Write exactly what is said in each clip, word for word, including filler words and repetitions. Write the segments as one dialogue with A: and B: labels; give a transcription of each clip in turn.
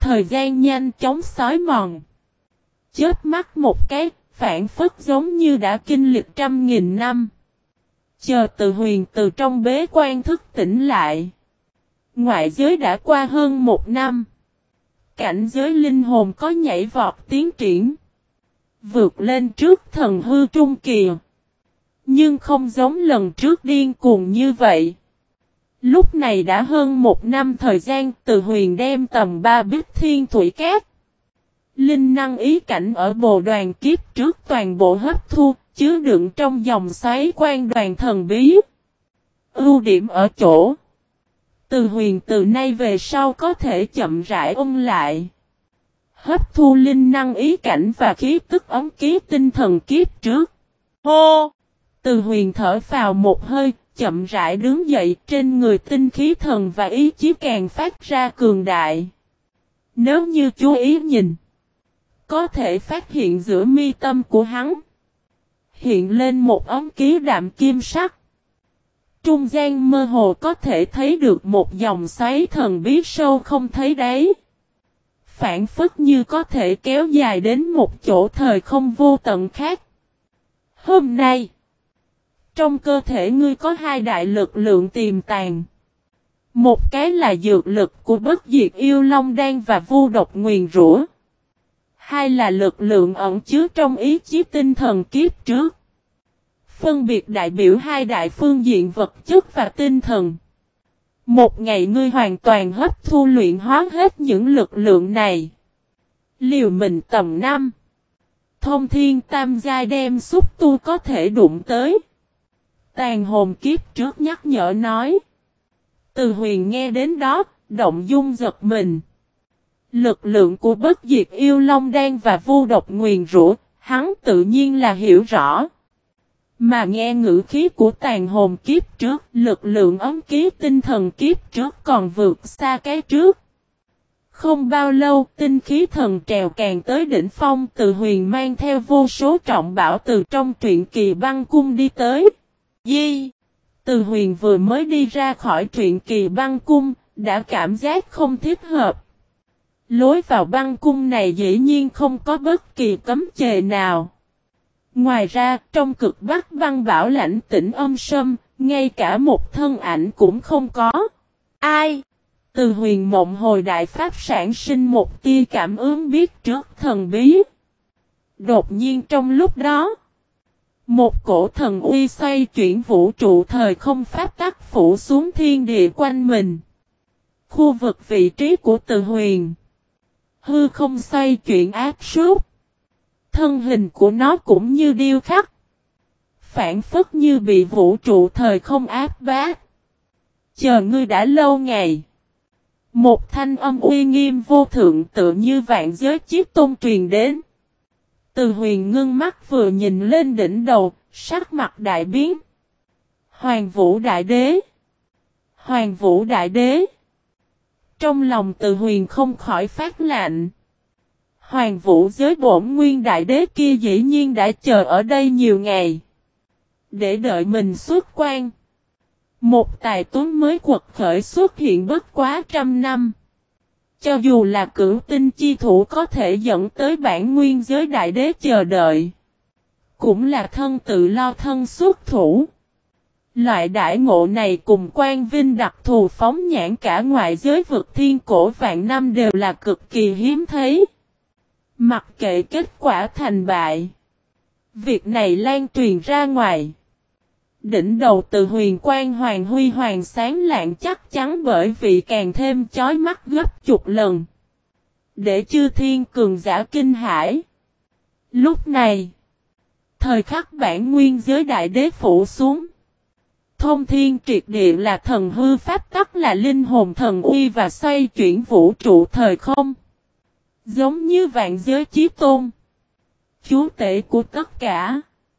A: Thời gian nhanh chóng xói mòn. Chớp mắt một cái, phản phất giống như đã kinh lịch trăm nghìn năm. Chờ Từ Huyền từ trong bế quan thức tỉnh lại. Ngoại giới đã qua hơn một năm. Cảnh giới linh hồn có nhảy vọt tiến triển. Vượt lên trước thần hư trung kỳ. Nhưng không giống lần trước điên cuồng như vậy. Lúc này đã hơn một năm thời gian, Từ Huyền đem tầm ba bích thiên thủy cát. Linh năng ý cảnh ở bồ đoàn kiếp trước toàn bộ hấp thu, chứa đựng trong dòng xoáy quan đoàn thần bí. Ưu điểm ở chỗ. Từ Huyền từ nay về sau có thể chậm rãi ôn lại. Hấp thu linh năng ý cảnh và khí tức ấm ký tinh thần kiếp trước. Hô! Từ Huyền thở phào một hơi, chậm rãi đứng dậy, trên người tinh khí thần và ý chí càng phát ra cường đại. Nếu như chú ý nhìn, có thể phát hiện giữa mi tâm của hắn hiện lên một ấm ký đạm kim sắc. Trung gian mơ hồ có thể thấy được một dòng xoáy thần bí sâu không thấy đáy. Phản phất như có thể kéo dài đến một chỗ thời không vô tận khác. Hôm nay, trong cơ thể ngươi có hai đại lực lượng tiềm tàng. Một cái là dược lực của bất diệt yêu long đan và vu độc nguyền rủa. Hai là lực lượng ẩn chứa trong ý chí tinh thần kiếp trước. Phân biệt đại biểu hai đại phương diện vật chất và tinh thần. Một ngày ngươi hoàn toàn hấp thu luyện hóa hết những lực lượng này. Liều mình tầm năm. Thông thiên tam giai đem xúc tu có thể đụng tới. Tàn hồn kiếp trước nhắc nhở nói. Từ Huyền nghe đến đó, động dung giật mình. Lực lượng của bất diệt yêu long đan và vu độc nguyền rủa, hắn tự nhiên là hiểu rõ. Mà nghe ngữ khí của tàn hồn kiếp trước, lực lượng ấm ký tinh thần kiếp trước còn vượt xa cái trước. Không bao lâu, tinh khí thần trèo càng tới đỉnh phong. Từ Huyền mang theo vô số trọng bảo từ trong truyện kỳ băng cung đi tới. Di! Từ Huyền vừa mới đi ra khỏi truyện kỳ băng cung, đã cảm giác không thích hợp. Lối vào băng cung này dĩ nhiên không có bất kỳ cấm chề nào. Ngoài ra, trong cực bắc băng bảo lãnh tĩnh âm sâm, ngay cả một thân ảnh cũng không có. Ai? Từ Huyền mộng hồi đại pháp sản sinh một tia cảm ứng biết trước thần bí. Đột nhiên trong lúc đó, một cổ thần uy xoay chuyển vũ trụ thời không pháp tắc phủ xuống thiên địa quanh mình. Khu vực vị trí của Từ Huyền, hư không xoay chuyển áp suốt. Thân hình của nó cũng như điêu khắc. Phản phất như bị vũ trụ thời không áp bát. Chờ ngươi đã lâu ngày. Một thanh âm uy nghiêm vô thượng tự như vạn giới chiếc tôn truyền đến. Từ Huyền ngưng mắt vừa nhìn lên đỉnh đầu, sắc mặt đại biến. Hoàng Vũ Đại Đế. Hoàng Vũ Đại Đế. Trong lòng Từ Huyền không khỏi phát lạnh. Hoàng Vũ giới bổn nguyên đại đế kia dĩ nhiên đã chờ ở đây nhiều ngày. Để đợi mình xuất quan. Một tài tuấn mới quật khởi xuất hiện bất quá trăm năm. Cho dù là cửu tinh chi thủ có thể dẫn tới bản nguyên giới đại đế chờ đợi. Cũng là thân tự lo thân xuất thủ. Loại đại ngộ này cùng quan vinh đặc thù phóng nhãn cả ngoại giới vực thiên cổ vạn năm đều là cực kỳ hiếm thấy. Mặc kệ kết quả thành bại. Việc này lan truyền ra ngoài. Đỉnh đầu Từ Huyền quang hoàng huy hoàng sáng lạng chắc chắn bởi vì càng thêm chói mắt gấp chục lần. Để chư thiên cường giả kinh hãi. Lúc này, thời khắc bản nguyên giới đại đế phủ xuống. Thông thiên triệt địa là thần hư pháp tắc là linh hồn thần uy và xoay chuyển vũ trụ thời không. Giống như vạn giới chí tôn. Chúa tể của tất cả.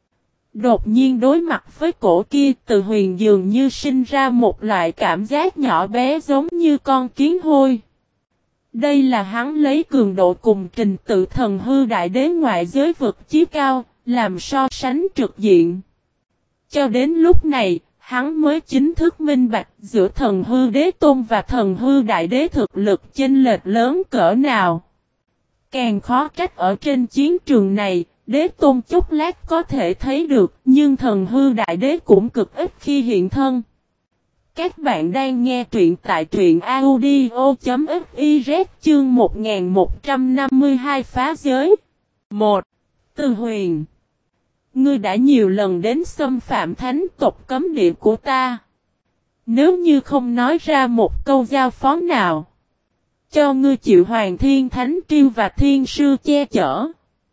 A: Đột nhiên đối mặt với cổ kia, Từ Huyền dường như sinh ra một loại cảm giác nhỏ bé giống như con kiến hôi. Đây là hắn lấy cường độ cùng trình tự thần hư đại đế ngoại giới vực chí cao, làm so sánh trực diện. Cho đến lúc này, hắn mới chính thức minh bạch giữa thần hư đế tôn và thần hư đại đế thực lực chênh lệch lớn cỡ nào. Càng khó trách ở trên chiến trường này, đế tôn chốc lát có thể thấy được, nhưng thần hư đại đế cũng cực ít khi hiện thân. Các bạn đang nghe truyện tại truyện audio.fiz chương một nghìn một trăm năm mươi hai phá giới. một. Từ Huyền, ngươi đã nhiều lần đến xâm phạm thánh tộc cấm địa của ta. Nếu như không nói ra một câu giao phó nào, cho ngươi chịu Hoàng Thiên Thánh Triêu và Thiên Sư che chở,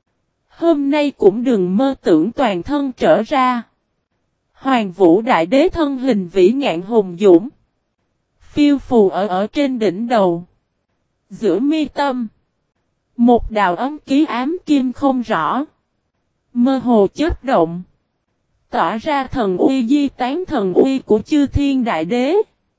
A: hôm nay cũng đừng mơ tưởng toàn thân trở ra. Hoàng Vũ Đại Đế thân hình vĩ ngạn hùng dũng, phiêu phù ở ở trên đỉnh đầu. Giữa mi tâm, một đạo ấm ký ám kim không rõ, mơ hồ chớp động, tỏa ra thần uy di tán thần uy của Chư Thiên Đại Đế,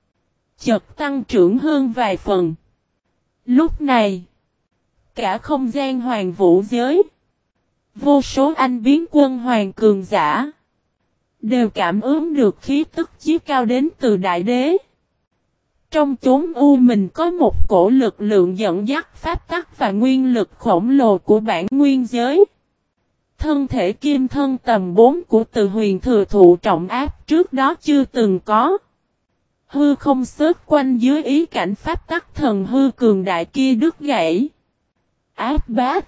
A: chợt tăng trưởng hơn vài phần. Lúc này, cả không gian hoàng vũ giới, vô số anh biến quân hoàng cường giả, đều cảm ứng được khí tức chí cao đến từ Đại Đế. Trong chốn u mình có một cổ lực lượng dẫn dắt pháp tắc và nguyên lực khổng lồ của bản nguyên giới. Thân thể kim thân tầm bốn của Từ Huyền thừa thụ trọng áp trước đó chưa từng có. Hư không xớt quanh dưới ý cảnh pháp tắc thần hư cường đại kia đứt gãy, áp bát.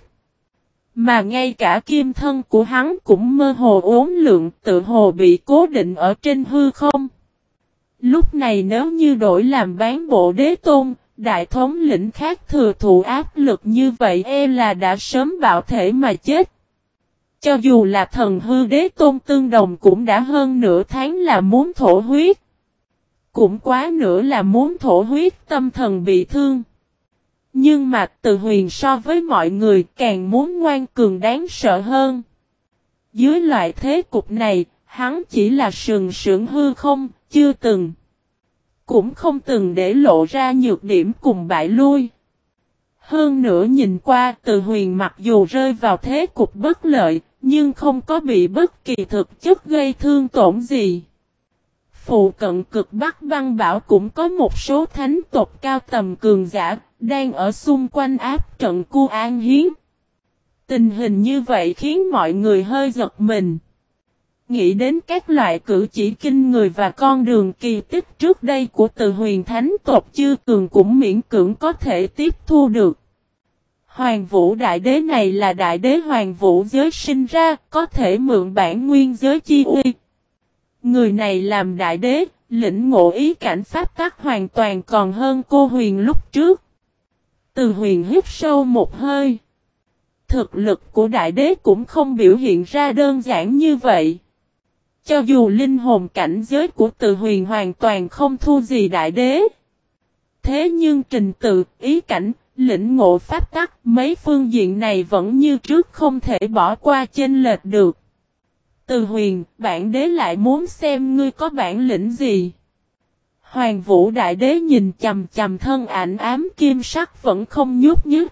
A: Mà ngay cả kim thân của hắn cũng mơ hồ uốn lượn, tự hồ bị cố định ở trên hư không. Lúc này nếu như đổi làm bán bộ đế tôn, đại thống lĩnh khác thừa thụ áp lực như vậy e là đã sớm bạo thể mà chết. Cho dù là thần hư đế tôn tương đồng cũng đã hơn nửa tháng là muốn thổ huyết. Cũng quá nữa là muốn thổ huyết, tâm thần bị thương. Nhưng mà Từ Huyền so với mọi người càng muốn ngoan cường đáng sợ hơn. Dưới loại thế cục này, hắn chỉ là sừng sững hư không, chưa từng. Cũng không từng để lộ ra nhược điểm cùng bại lui. Hơn nữa nhìn qua Từ Huyền mặc dù rơi vào thế cục bất lợi, nhưng không có bị bất kỳ thực chất gây thương tổn gì. Phụ cận cực Bắc băng bảo cũng có một số thánh tộc cao tầm cường giả, đang ở xung quanh áp trận Cu An Hiến. Tình hình như vậy khiến mọi người hơi giật mình. Nghĩ đến các loại cử chỉ kinh người và con đường kỳ tích trước đây của Từ Huyền thánh tộc Chư Cường cũng miễn cưỡng có thể tiếp thu được. Hoàng Vũ Đại Đế này là Đại Đế Hoàng Vũ giới sinh ra, có thể mượn bản nguyên giới chi uy. Người này làm Đại Đế, lĩnh ngộ ý cảnh pháp tắc hoàn toàn còn hơn cô Huyền lúc trước. Từ Huyền hít sâu một hơi. Thực lực của Đại Đế cũng không biểu hiện ra đơn giản như vậy. Cho dù linh hồn cảnh giới của Từ Huyền hoàn toàn không thua gì Đại Đế. Thế nhưng trình tự, ý cảnh, lĩnh ngộ pháp tắc, mấy phương diện này vẫn như trước không thể bỏ qua chênh lệch được. Từ Huyền, bản đế lại muốn xem ngươi có bản lĩnh gì. Hoàng Vũ Đại Đế nhìn chầm chầm thân ảnh ám kim sắc vẫn không nhúc nhích.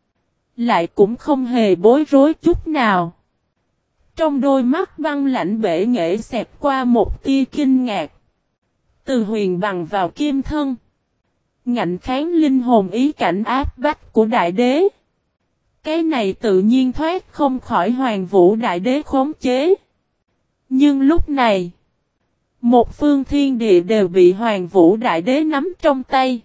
A: Lại cũng không hề bối rối chút nào. Trong đôi mắt băng lạnh bể nghệ xẹt qua một tia kinh ngạc. Từ Huyền bằng vào kim thân, ngạnh kháng linh hồn ý cảnh áp bách của Đại Đế. Cái này tự nhiên thoát không khỏi Hoàng Vũ Đại Đế khống chế. Nhưng lúc này, một phương thiên địa đều bị Hoàng Vũ Đại Đế nắm trong tay.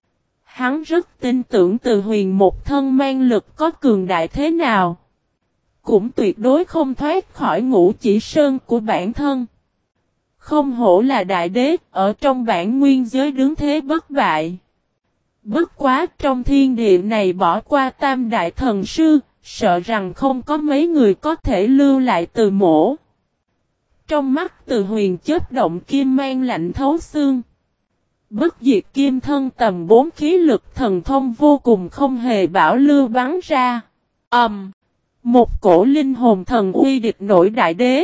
A: Hắn rất tin tưởng Từ Huyền một thân mang lực có cường đại thế nào, cũng tuyệt đối không thoát khỏi ngũ chỉ sơn của bản thân. Không hổ là Đại Đế, ở trong bản nguyên giới đứng thế bất bại. Bất quá trong thiên địa này bỏ qua tam đại thần sư, sợ rằng không có mấy người có thể lưu lại Từ Mỗ. Trong mắt Từ Huyền chớp động kim mang lạnh thấu xương. Bất diệt kim thân tầm bốn khí lực thần thông vô cùng không hề bảo lưu bắn ra. Ầm! Um, một cổ linh hồn thần uy địch nổi Đại Đế.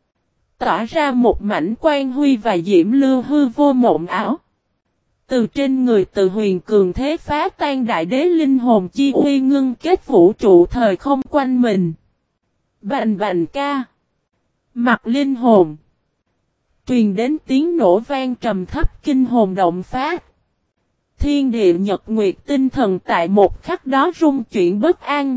A: Tỏa ra một mảnh quang huy và diễm lưu hư vô mộng ảo. Từ trên người Từ Huyền cường thế phá tan Đại Đế linh hồn chi uy ngưng kết vũ trụ thời không quanh mình. Bành bành ca. Mặt linh hồn. Truyền đến tiếng nổ vang trầm thấp kinh hồn động phát. Thiên địa nhật nguyệt tinh thần tại một khắc đó rung chuyển bất an.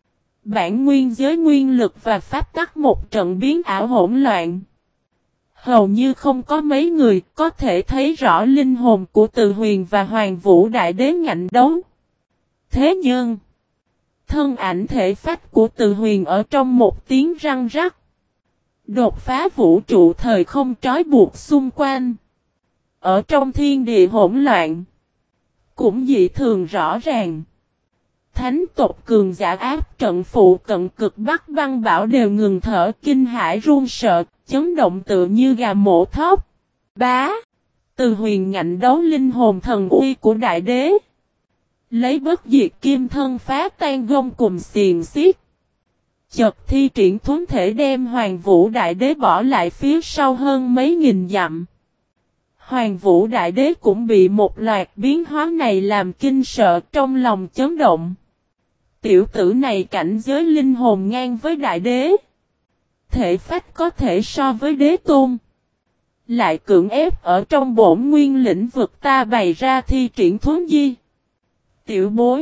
A: Bản nguyên giới nguyên lực và pháp tắc một trận biến ảo hỗn loạn. Hầu như không có mấy người có thể thấy rõ linh hồn của Từ Huyền và Hoàng Vũ Đại Đế ngạnh đấu. Thế nhưng, thân ảnh thể phách của Từ Huyền ở trong một tiếng răng rắc. Đột phá vũ trụ thời không trói buộc xung quanh. Ở trong thiên địa hỗn loạn. Cũng dị thường rõ ràng. Thánh tộc cường giả áp trận phụ cận cực Bắc Băng Bảo đều ngừng thở kinh hãi run sợ, chấn động tựa như gà mổ thóc. Bá! Từ Huyền ngạnh đấu linh hồn thần uy của Đại Đế. Lấy bất diệt kim thân phá tan gông cùng xiềng xiết. Chợt thi triển thuấn thể đem Hoàng Vũ Đại Đế bỏ lại phía sau hơn mấy nghìn dặm. Hoàng Vũ Đại Đế cũng bị một loạt biến hóa này làm kinh sợ trong lòng chấn động. Tiểu tử này cảnh giới linh hồn ngang với Đại Đế. Thể phách có thể so với Đế Tôn. Lại cưỡng ép ở trong bổn nguyên lĩnh vực ta bày ra thi triển thuấn di. Tiểu bối.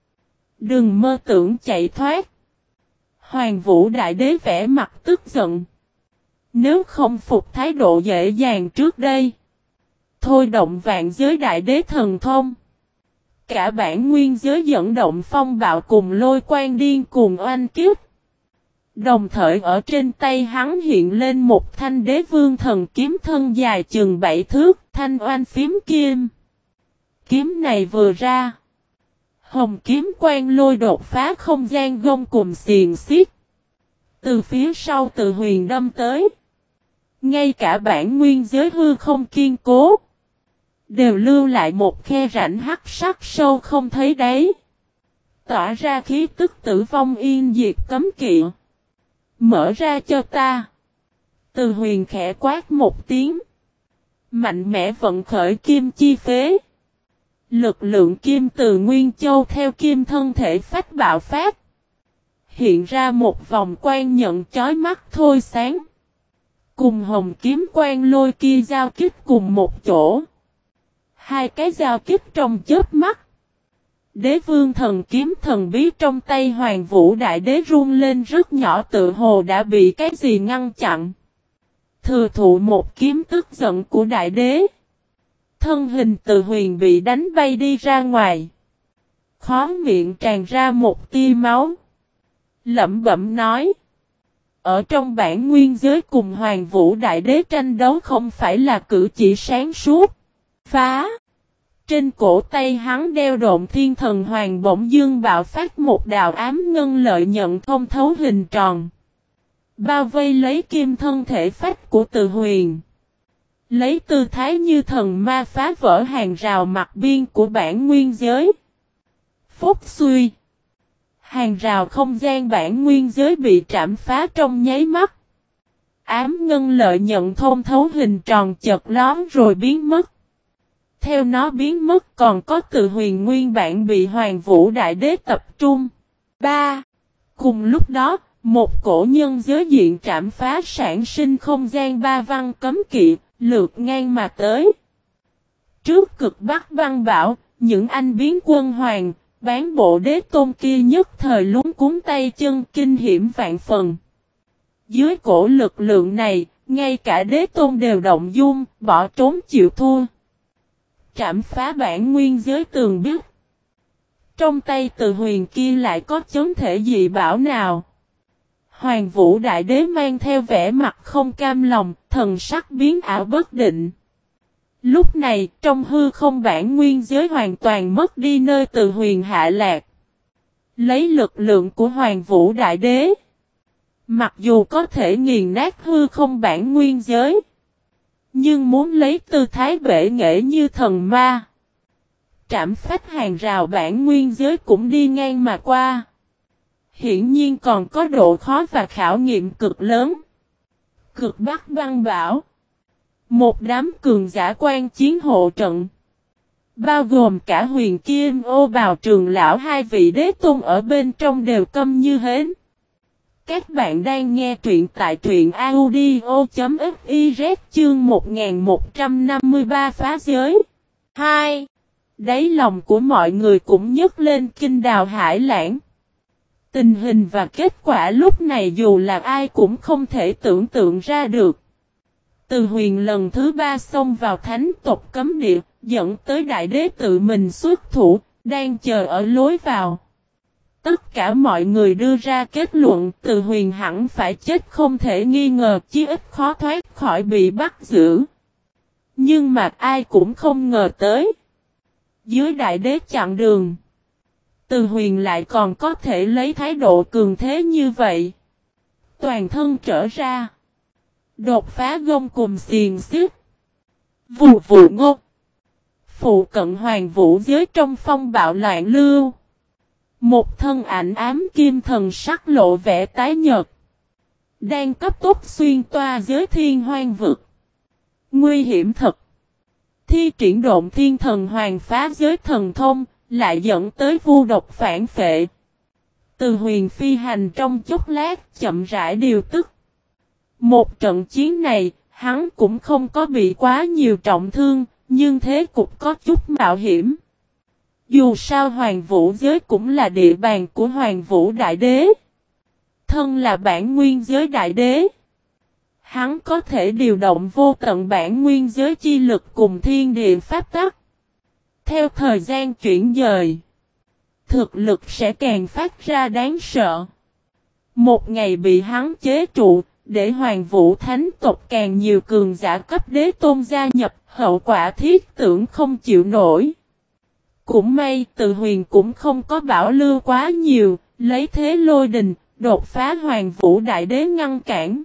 A: Đừng mơ tưởng chạy thoát. Hoàng Vũ Đại Đế vẽ mặt tức giận. Nếu không phục thái độ dễ dàng trước đây. Thôi động vạn giới Đại Đế thần thông. Cả bản nguyên giới dẫn động phong bạo cùng lôi quang điên cuồng oanh kiếp. Đồng thời ở trên tay hắn hiện lên một thanh đế vương thần kiếm thân dài chừng bảy thước, thanh oanh phím kim. Kiếm này vừa ra. Hồng kiếm quang lôi đột phá không gian gông cùng xiềng xiết. Từ phía sau Từ Huyền đâm tới. Ngay cả bản nguyên giới hư không kiên cố. Đều lưu lại một khe rãnh hắc sắc sâu không thấy đáy. Tỏa ra khí tức tử vong yên diệt cấm kỵ. Mở ra cho ta. Từ Huyền khẽ quát một tiếng. Mạnh mẽ vận khởi kim chi phế. Lực lượng kim từ Nguyên Châu theo kim thân thể phách bạo phát. Hiện ra một vòng quang nhận chói mắt thôi sáng. Cùng hồng kiếm quang lôi kia giao kích cùng một chỗ. Hai cái giao kích trong chớp mắt. Đế vương thần kiếm thần bí trong tay Hoàng Vũ Đại Đế run lên rất nhỏ tự hồ đã bị cái gì ngăn chặn. Thừa thụ một kiếm tức giận của Đại Đế. Thân hình Từ Huyền bị đánh bay đi ra ngoài. Khóe miệng tràn ra một tia máu. Lẩm bẩm nói. Ở trong bản nguyên giới cùng Hoàng Vũ Đại Đế tranh đấu không phải là cử chỉ sáng suốt. Phá. Trên cổ tay hắn đeo độn thiên thần hoàng bỗng dương bạo phát một đạo ám ngân lợi nhận thông thấu hình tròn. Bao vây lấy kim thân thể phách của Từ Huyền. Lấy tư thái như thần ma phá vỡ hàng rào mặt biên của bản nguyên giới. Phúc suy. Hàng rào không gian bản nguyên giới bị trảm phá trong nháy mắt. Ám ngân lợi nhận thông thấu hình tròn chợt lón rồi biến mất. Theo nó biến mất còn có Từ Huyền nguyên bản bị Hoàng Vũ Đại Đế tập trung. ba. Cùng lúc đó, một cổ nhân giới diện trảm phá sản sinh không gian ba văn cấm kỵ, lượt ngang mà tới. Trước cực Bắc Băng Bảo, những anh biến quân hoàng, bán bộ Đế Tôn kia nhất thời lúng cuốn tay chân kinh hiểm vạn phần. Dưới cổ lực lượng này, ngay cả Đế Tôn đều động dung, bỏ trốn chịu thua. Trảm phá bản nguyên giới tường biết. Trong tay Từ Huyền kia lại có chấn thể dị bảo nào. Hoàng Vũ Đại Đế mang theo vẻ mặt không cam lòng, thần sắc biến ảo bất định. Lúc này, trong hư không bản nguyên giới hoàn toàn mất đi nơi Từ Huyền hạ lạc. Lấy lực lượng của Hoàng Vũ Đại Đế. Mặc dù có thể nghiền nát hư không bản nguyên giới. Nhưng muốn lấy tư thái bể nghệ như thần ma. Trảm phách hàng rào bản nguyên giới cũng đi ngang mà qua. Hiển nhiên còn có độ khó và khảo nghiệm cực lớn. Cực Bắc Băng Bảo. Một đám cường giả quan chiến hộ trận. Bao gồm cả Huyền Kim Ô Bào Trường Lão hai vị Đế Tôn ở bên trong đều câm như hến. Các bạn đang nghe truyện tại truyện audio.fiz chương một nghìn một trăm năm mươi ba phá giới. hai. Đáy lòng của mọi người cũng nhấc lên kinh đào hải lãng. Tình hình và kết quả lúc này dù là ai cũng không thể tưởng tượng ra được. Từ Huyền lần thứ ba xông vào thánh tộc cấm địa, dẫn tới đại đế tự mình xuất thủ, đang chờ ở lối vào. Tất cả mọi người đưa ra kết luận Từ Huyền hẳn phải chết không thể nghi ngờ, chí ít khó thoát khỏi bị bắt giữ. Nhưng mà ai cũng không ngờ tới. Dưới đại đế chặn đường, Từ Huyền lại còn có thể lấy thái độ cường thế như vậy. Toàn thân trở ra, đột phá gông cùng xiềng xiết. Vù vù ngô. Phụ cận hoàng vũ giới trong phong bạo loạn lưu. Một thân ảnh ám kim thần sắc lộ vẻ tái nhợt. Đang cấp tốc xuyên toa giới thiên hoang vực. Nguy hiểm thật. Thi triển độn thiên thần hoàng phá giới thần thông, lại dẫn tới vu độc phản phệ. Từ Huyền phi hành trong chốc lát, chậm rãi điều tức. Một trận chiến này, hắn cũng không có bị quá nhiều trọng thương, nhưng thế cục có chút mạo hiểm. Dù sao Hoàng Vũ giới cũng là địa bàn của Hoàng Vũ Đại Đế. Thân là bản nguyên giới Đại Đế. Hắn có thể điều động vô tận bản nguyên giới chi lực cùng thiên địa pháp tắc. Theo thời gian chuyển dời, thực lực sẽ càng phát ra đáng sợ. Một ngày bị hắn chế trụ, để Hoàng Vũ Thánh tộc càng nhiều cường giả cấp đế tôn gia nhập, hậu quả thiết tưởng không chịu nổi. Cũng may Từ Huyền cũng không có bảo lưu quá nhiều, lấy thế lôi đình, đột phá Hoàng Vũ Đại Đế ngăn cản.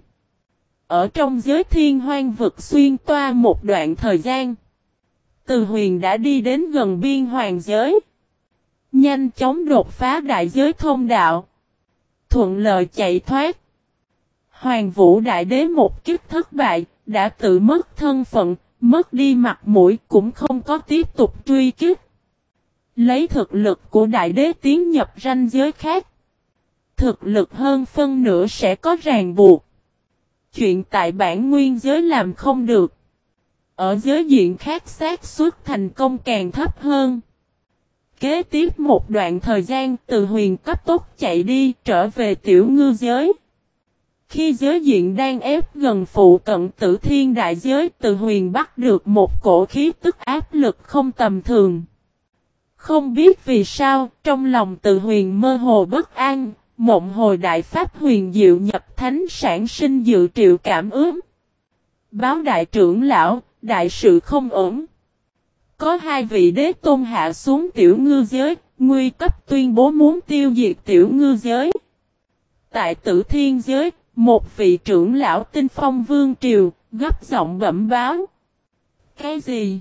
A: Ở trong giới thiên hoang vực xuyên toa một đoạn thời gian, Từ Huyền đã đi đến gần biên hoàng giới. Nhanh chóng đột phá đại giới thông đạo. Thuận lợi chạy thoát. Hoàng Vũ Đại Đế một kiếp thất bại, đã tự mất thân phận, mất đi mặt mũi cũng không có tiếp tục truy kích. Lấy thực lực của Đại Đế tiến nhập ranh giới khác. Thực lực hơn phân nửa sẽ có ràng buộc. Chuyện tại bản nguyên giới làm không được. Ở giới diện khác xác suất thành công càng thấp hơn. Kế tiếp một đoạn thời gian Từ Huyền cấp tốc chạy đi trở về tiểu ngư giới. Khi giới diện đang ép gần phụ cận Tử Thiên đại giới, Từ Huyền bắt được một cổ khí tức áp lực không tầm thường. Không biết vì sao, trong lòng Từ Huyền mơ hồ bất an, mộng hồi đại pháp huyền diệu nhập thánh sản sinh dự triệu cảm ứng. Báo đại trưởng lão, đại sự không ổn. Có hai vị đế tôn hạ xuống tiểu ngư giới, nguy cấp tuyên bố muốn tiêu diệt tiểu ngư giới. Tại Tử Thiên giới, một vị trưởng lão Tinh Phong Vương Triều, gấp giọng bẩm báo. Cái gì?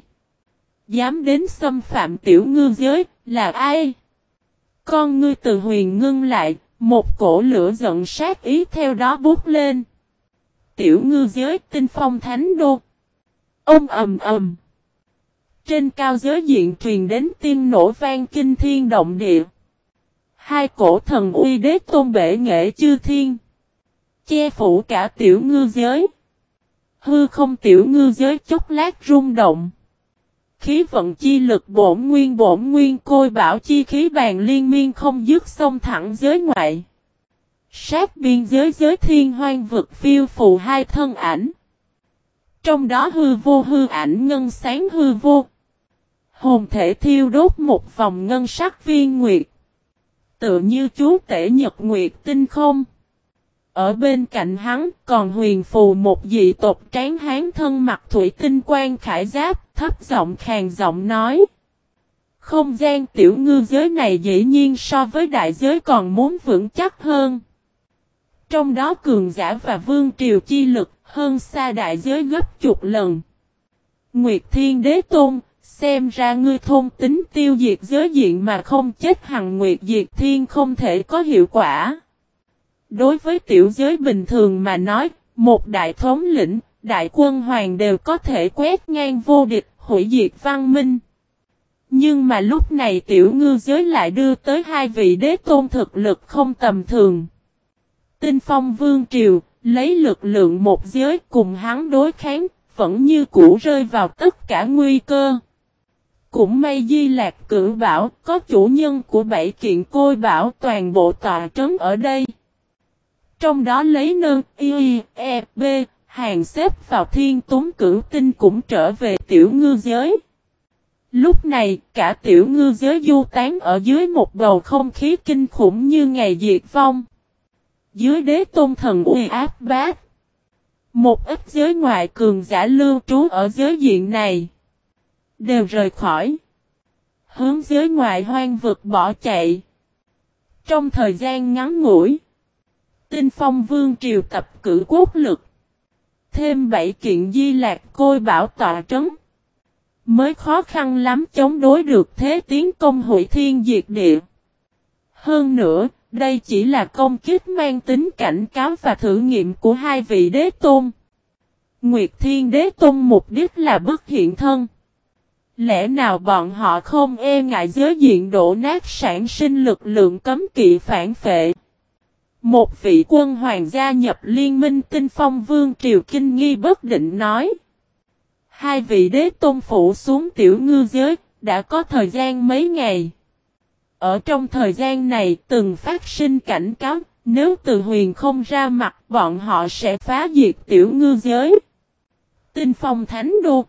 A: Dám đến xâm phạm tiểu ngư giới, là ai? Con ngươi Từ Huyền ngưng lại, một cổ lửa giận sát ý theo đó bút lên. Tiểu ngư giới Tinh Phong Thánh Đô. Ông ầm ầm. Trên cao giới diện truyền đến tiếng nổ vang kinh thiên động địa. Hai cổ thần uy đế tôn bể nghệ chư thiên. Che phủ cả tiểu ngư giới. Hư không tiểu ngư giới chốc lát rung động. Khí vận chi lực bổn nguyên bổn nguyên côi bảo chi khí bàn liên miên không dứt xông thẳng giới ngoại. Sát biên giới giới thiên hoang vực phiêu phù hai thân ảnh. Trong đó hư vô hư ảnh ngân sáng hư vô. Hồn thể thiêu đốt một vòng ngân sắc viên nguyệt. Tựa như chú tể nhật nguyệt tinh không. Ở bên cạnh hắn còn huyền phù một dị tộc tráng hán thân mặc thủy tinh quan khải giáp, thấp giọng khàn giọng nói. Không gian tiểu ngư giới này dĩ nhiên so với đại giới còn muốn vững chắc hơn. Trong đó cường giả và vương triều chi lực hơn xa đại giới gấp chục lần. Nguyệt Thiên Đế Tôn, xem ra ngươi thôn tính tiêu diệt giới diện mà không chết hằng Nguyệt Diệt Thiên không thể có hiệu quả. Đối với tiểu giới bình thường mà nói, một đại thống lĩnh, đại quân hoàng đều có thể quét ngang vô địch, hủy diệt văn minh. Nhưng mà lúc này tiểu ngư giới lại đưa tới hai vị đế tôn thực lực không tầm thường. Tinh Phong Vương Triều, lấy lực lượng một giới cùng hắn đối kháng, vẫn như cũ rơi vào tất cả nguy cơ. Cũng may Di Lạc Cửu Bảo có chủ nhân của bảy kiện côi bảo toàn bộ tọa trấn ở đây. Trong đó lấy nơn y e b hàng xếp vào Thiên Tuấn Cửu Tinh cũng trở về tiểu ngư giới. Lúc này cả tiểu ngư giới du tán ở dưới một bầu không khí kinh khủng như ngày diệt vong. Dưới đế tôn thần uy áp bát. Một ít giới ngoại cường giả lưu trú ở giới diện này. Đều rời khỏi. Hướng giới ngoại hoang vực bỏ chạy. Trong thời gian ngắn ngủi. Tinh Phong Vương Triều tập cử quốc lực. Thêm bảy kiện Di Lạc côi bảo tọa trấn. Mới khó khăn lắm chống đối được thế tiến công hủy thiên diệt địa. Hơn nữa, đây chỉ là công kích mang tính cảnh cáo và thử nghiệm của hai vị đế tôn. Nguyệt Thiên Đế Tôn mục đích là bức hiện thân. Lẽ nào bọn họ không e ngại giới diện đổ nát sản sinh lực lượng cấm kỵ phản phệ? Một vị quân hoàng gia nhập liên minh Tinh Phong Vương Triều kinh nghi bất định nói. Hai vị đế tôn phủ xuống tiểu ngư giới, đã có thời gian mấy ngày. Ở trong thời gian này từng phát sinh cảnh cáo, nếu Từ Huyền không ra mặt bọn họ sẽ phá diệt tiểu ngư giới. Tinh Phong Thánh Đô.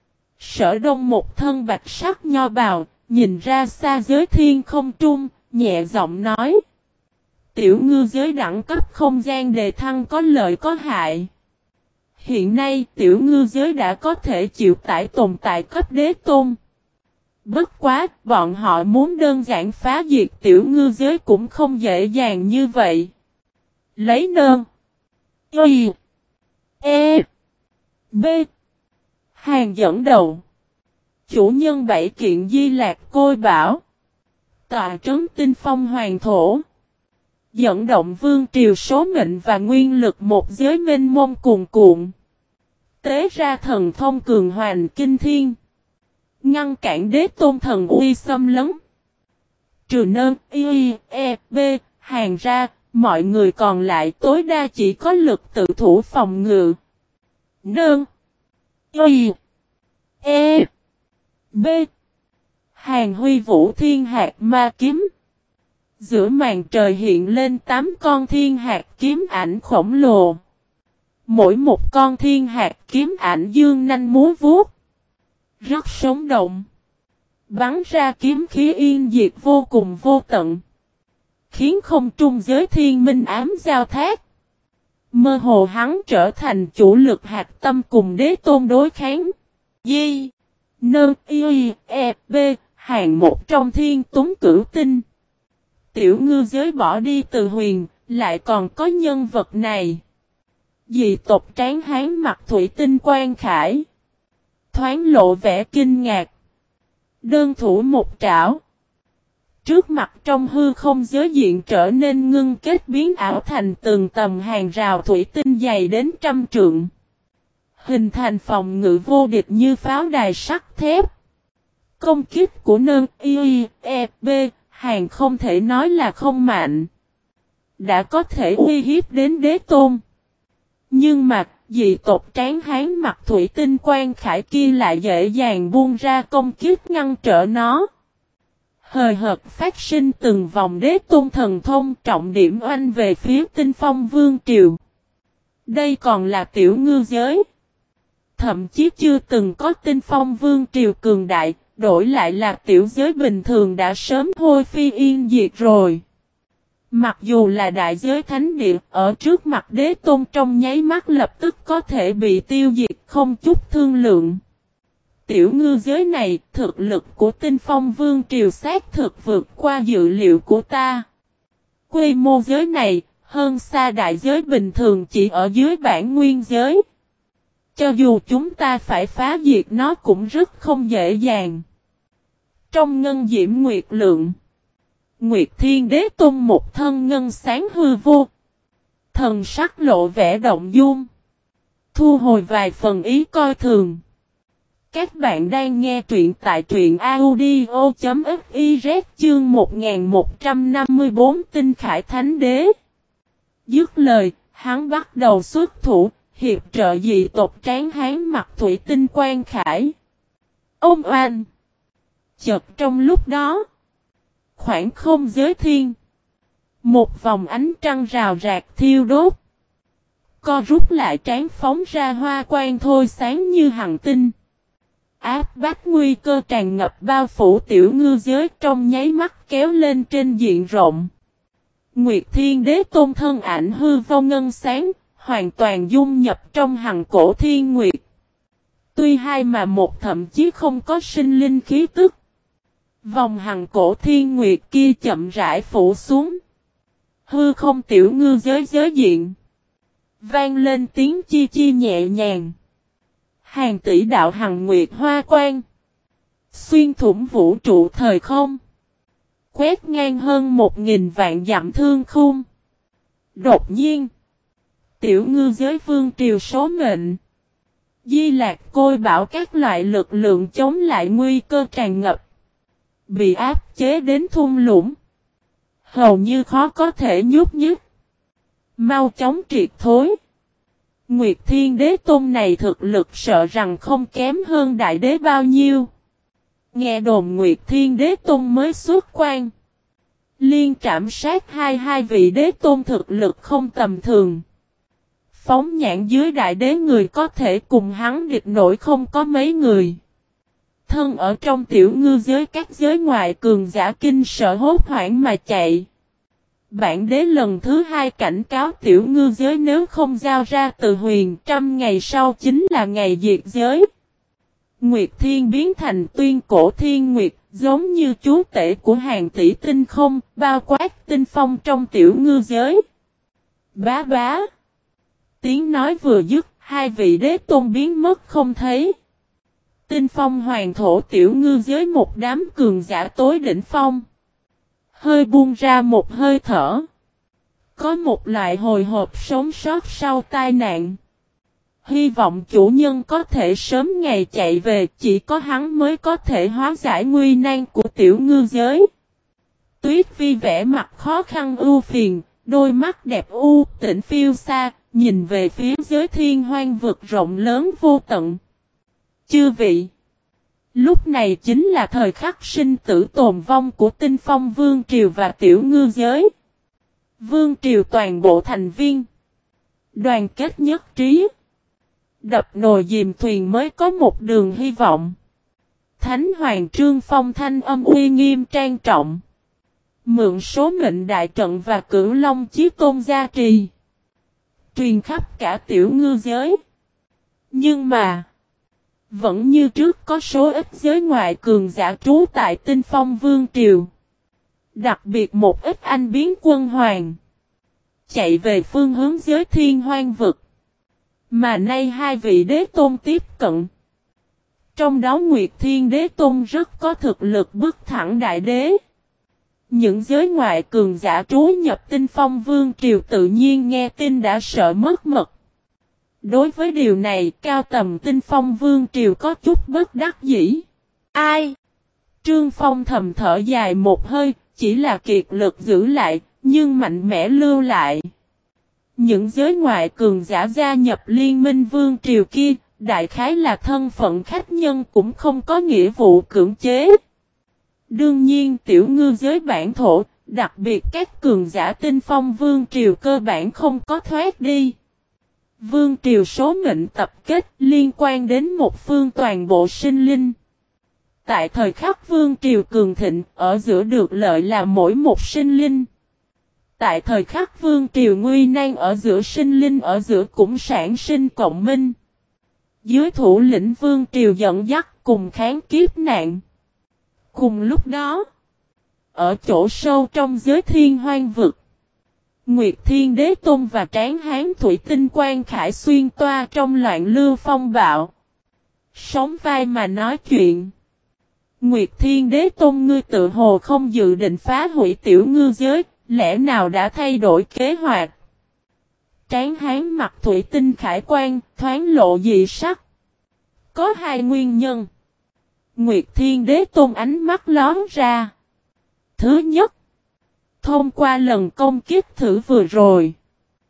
A: Sở Đông một thân bạch sắc nho bào, nhìn ra xa giới thiên không trung, nhẹ giọng nói. Tiểu ngư giới đẳng cấp không gian đề thăng có lợi có hại. Hiện nay tiểu ngư giới đã có thể chịu tải tồn tại cấp đế tôn. Bất quá, bọn họ muốn đơn giản phá diệt tiểu ngư giới cũng không dễ dàng như vậy. Lấy nơn. Y. E. B. Hàng dẫn đầu. Chủ nhân bảy kiện Di Lạc côi bảo. Tọa trấn Tinh Phong Hoàng Thổ. Dẫn động vương triều số mệnh và nguyên lực một giới mênh mông cuồn cuộn. Tế ra thần thông cường hoành kinh thiên. Ngăn cản đế tôn thần uy xâm lấn. Trừ nơn y e b hàng ra, mọi người còn lại tối đa chỉ có lực tự thủ phòng ngự. Nơn y e b hàng huy vũ thiên hạt ma kiếm. Giữa màn trời hiện lên tám con thiên hạt kiếm ảnh khổng lồ. Mỗi một con thiên hạt kiếm ảnh dương nanh múa vuốt. Rất sống động. Bắn ra kiếm khí yên diệt vô cùng vô tận. Khiến không trung giới thiên minh ám giao thác. Mơ hồ hắn trở thành chủ lực hạt tâm cùng đế tôn đối kháng. Di. Nơ y e b hàng một trong thiên tuấn cửu tinh. Tiểu ngư giới bỏ đi Từ Huyền, lại còn có nhân vật này. Dị tộc tráng hán mặt thủy tinh quan khải. Thoáng lộ vẻ kinh ngạc. Đơn thủ một trảo. Trước mặt trong hư không giới diện trở nên ngưng kết biến ảo thành từng tầm hàng rào thủy tinh dày đến trăm trượng. Hình thành phòng ngự vô địch như pháo đài sắt thép. Công kích của nơn y e b hàng không thể nói là không mạnh. Đã có thể uy hiếp đến đế tôn. Nhưng mà dị tộc tráng hán mặt thủy tinh quan khải kia lại dễ dàng buông ra công kích ngăn trở nó. Hời hợt phát sinh từng vòng đế tôn thần thông trọng điểm oanh về phía Tinh Phong Vương Triều. Đây còn là tiểu ngư giới. Thậm chí chưa từng có Tinh Phong Vương Triều cường đại, đổi lại là tiểu giới bình thường đã sớm hôi phi yên diệt rồi. Mặc dù là đại giới thánh địa, ở trước mặt đế tôn trong nháy mắt lập tức có thể bị tiêu diệt không chút thương lượng. Tiểu ngư giới này, thực lực của Tinh Phong Vương Triều xác thực vượt qua dự liệu của ta. Quy mô giới này, hơn xa đại giới bình thường chỉ ở dưới bản nguyên giới. Cho dù chúng ta phải phá diệt nó cũng rất không dễ dàng. Trong ngân diễm nguyệt lượng, Nguyệt Thiên Đế Tôn một thân ngân sáng hư vô. Thần sắc lộ vẻ động dung. Thu hồi vài phần ý coi thường. Các bạn đang nghe truyện tại truyện audio chấm fiz chương một nghìn một trăm năm mươi bốn Tinh Khải Thánh Đế. Dứt lời, hắn bắt đầu xuất thủ, hiệp trợ dị tộc Tráng Hán mặt thủy tinh Quan Khải. Ông oanh! Chợt trong lúc đó, khoảng không giới thiên, một vòng ánh trăng rào rạc thiêu đốt. Co rút lại trán phóng ra hoa quang thôi sáng như hằng tinh. Áp bách nguy cơ tràn ngập bao phủ tiểu ngư giới trong nháy mắt kéo lên trên diện rộng. Nguyệt Thiên Đế Tôn thân ảnh hư vô ngân sáng, hoàn toàn dung nhập trong hằng cổ thiên nguyệt. Tuy hai mà một thậm chí không có sinh linh khí tức. Vòng hằng cổ thiên nguyệt kia chậm rãi phủ xuống. Hư không tiểu ngư giới giới diện. Vang lên tiếng chi chi nhẹ nhàng. Hàng tỷ đạo hằng nguyệt hoa quang. Xuyên thủng vũ trụ thời không. Quét ngang hơn một nghìn vạn dặm thương khung. Đột nhiên. Tiểu ngư giới vương triều số mệnh. Di lạc côi bảo các loại lực lượng chống lại nguy cơ tràn ngập. Bị áp chế đến thung lũng. Hầu như khó có thể nhúc nhích. Mau chóng triệt thối. Nguyệt Thiên Đế Tôn này thực lực sợ rằng không kém hơn Đại Đế bao nhiêu. Nghe đồn Nguyệt Thiên Đế Tôn mới xuất quan. Liên trảm sát hai hai vị Đế Tôn thực lực không tầm thường. Phóng nhãn dưới Đại Đế người có thể cùng hắn địch nổi không có mấy người. Thân ở trong tiểu ngư giới các giới ngoại cường giả kinh sợ hốt hoảng mà chạy. Bản đế lần thứ hai cảnh cáo tiểu ngư giới nếu không giao ra từ huyền trăm ngày sau chính là ngày diệt giới. Nguyệt Thiên biến thành tuyên cổ thiên nguyệt, giống như chúa tể của hàng tỷ tinh không, bao quát tinh phong trong tiểu ngư giới. Bá bá. Tiếng nói vừa dứt, hai vị đế tôn biến mất không thấy. Tinh phong hoàng thổ tiểu ngư giới một đám cường giả tối đỉnh phong. Hơi buông ra một hơi thở. Có một loại hồi hộp sống sót sau tai nạn. Hy vọng chủ nhân có thể sớm ngày chạy về, chỉ có hắn mới có thể hóa giải nguy nan của tiểu ngư giới. Tuyết Vi vẽ mặt khó khăn ưu phiền, đôi mắt đẹp u tĩnh phiêu xa, nhìn về phía giới thiên hoang vực rộng lớn vô tận. Chư vị! Lúc này chính là thời khắc sinh tử tồn vong của Tinh Phong Vương Triều và Tiểu Ngư Giới. Vương Triều toàn bộ thành viên. Đoàn kết nhất trí. Đập nồi dìm thuyền mới có một đường hy vọng. Thánh Hoàng Trương Phong thanh âm uy nghiêm trang trọng. Mượn số mệnh đại trận và cửu long chí tôn gia trì. Truyền khắp cả Tiểu Ngư Giới. Nhưng mà... vẫn như trước có số ít giới ngoại cường giả trú tại Tinh Phong Vương Triều. Đặc biệt một ít anh biến quân hoàng. Chạy về phương hướng giới thiên hoang vực. Mà nay hai vị đế tôn tiếp cận. Trong đó Nguyệt Thiên Đế Tôn rất có thực lực bức thẳng đại đế. Những giới ngoại cường giả trú nhập Tinh Phong Vương Triều tự nhiên nghe tin đã sợ mất mật. Đối với điều này, cao tầm Tinh Phong Vương Triều có chút bất đắc dĩ. Ai? Trương Phong thầm thở dài một hơi, chỉ là kiệt lực giữ lại, nhưng mạnh mẽ lưu lại. Những giới ngoại cường giả gia nhập Liên minh Vương Triều kia, đại khái là thân phận khách nhân cũng không có nghĩa vụ cưỡng chế. Đương nhiên tiểu ngư giới bản thổ, đặc biệt các cường giả Tinh Phong Vương Triều cơ bản không có thoát đi. Vương Triều số mệnh tập kết liên quan đến một phương toàn bộ sinh linh. Tại thời khắc Vương Triều cường thịnh, ở giữa được lợi là mỗi một sinh linh. Tại thời khắc Vương Triều nguy nan, ở giữa sinh linh ở giữa cũng sản sinh cộng minh. Dưới thủ lĩnh Vương Triều dẫn dắt cùng kháng kiếp nạn. Cùng lúc đó, ở chỗ sâu trong giới thiên hoang vực, Nguyệt Thiên Đế Tôn và Tráng Hán Thủy Tinh Quan Khải xuyên toa trong loạn lưu phong bạo. Sống vai mà nói chuyện. Nguyệt Thiên Đế Tôn ngươi tự hồ không dự định phá hủy tiểu ngư giới, lẽ nào đã thay đổi kế hoạch? Tráng Hán mặt Thủy Tinh Khải Quan, thoáng lộ dị sắc. Có hai nguyên nhân. Nguyệt Thiên Đế Tôn ánh mắt lón ra. Thứ nhất, thông qua lần công kích thử vừa rồi,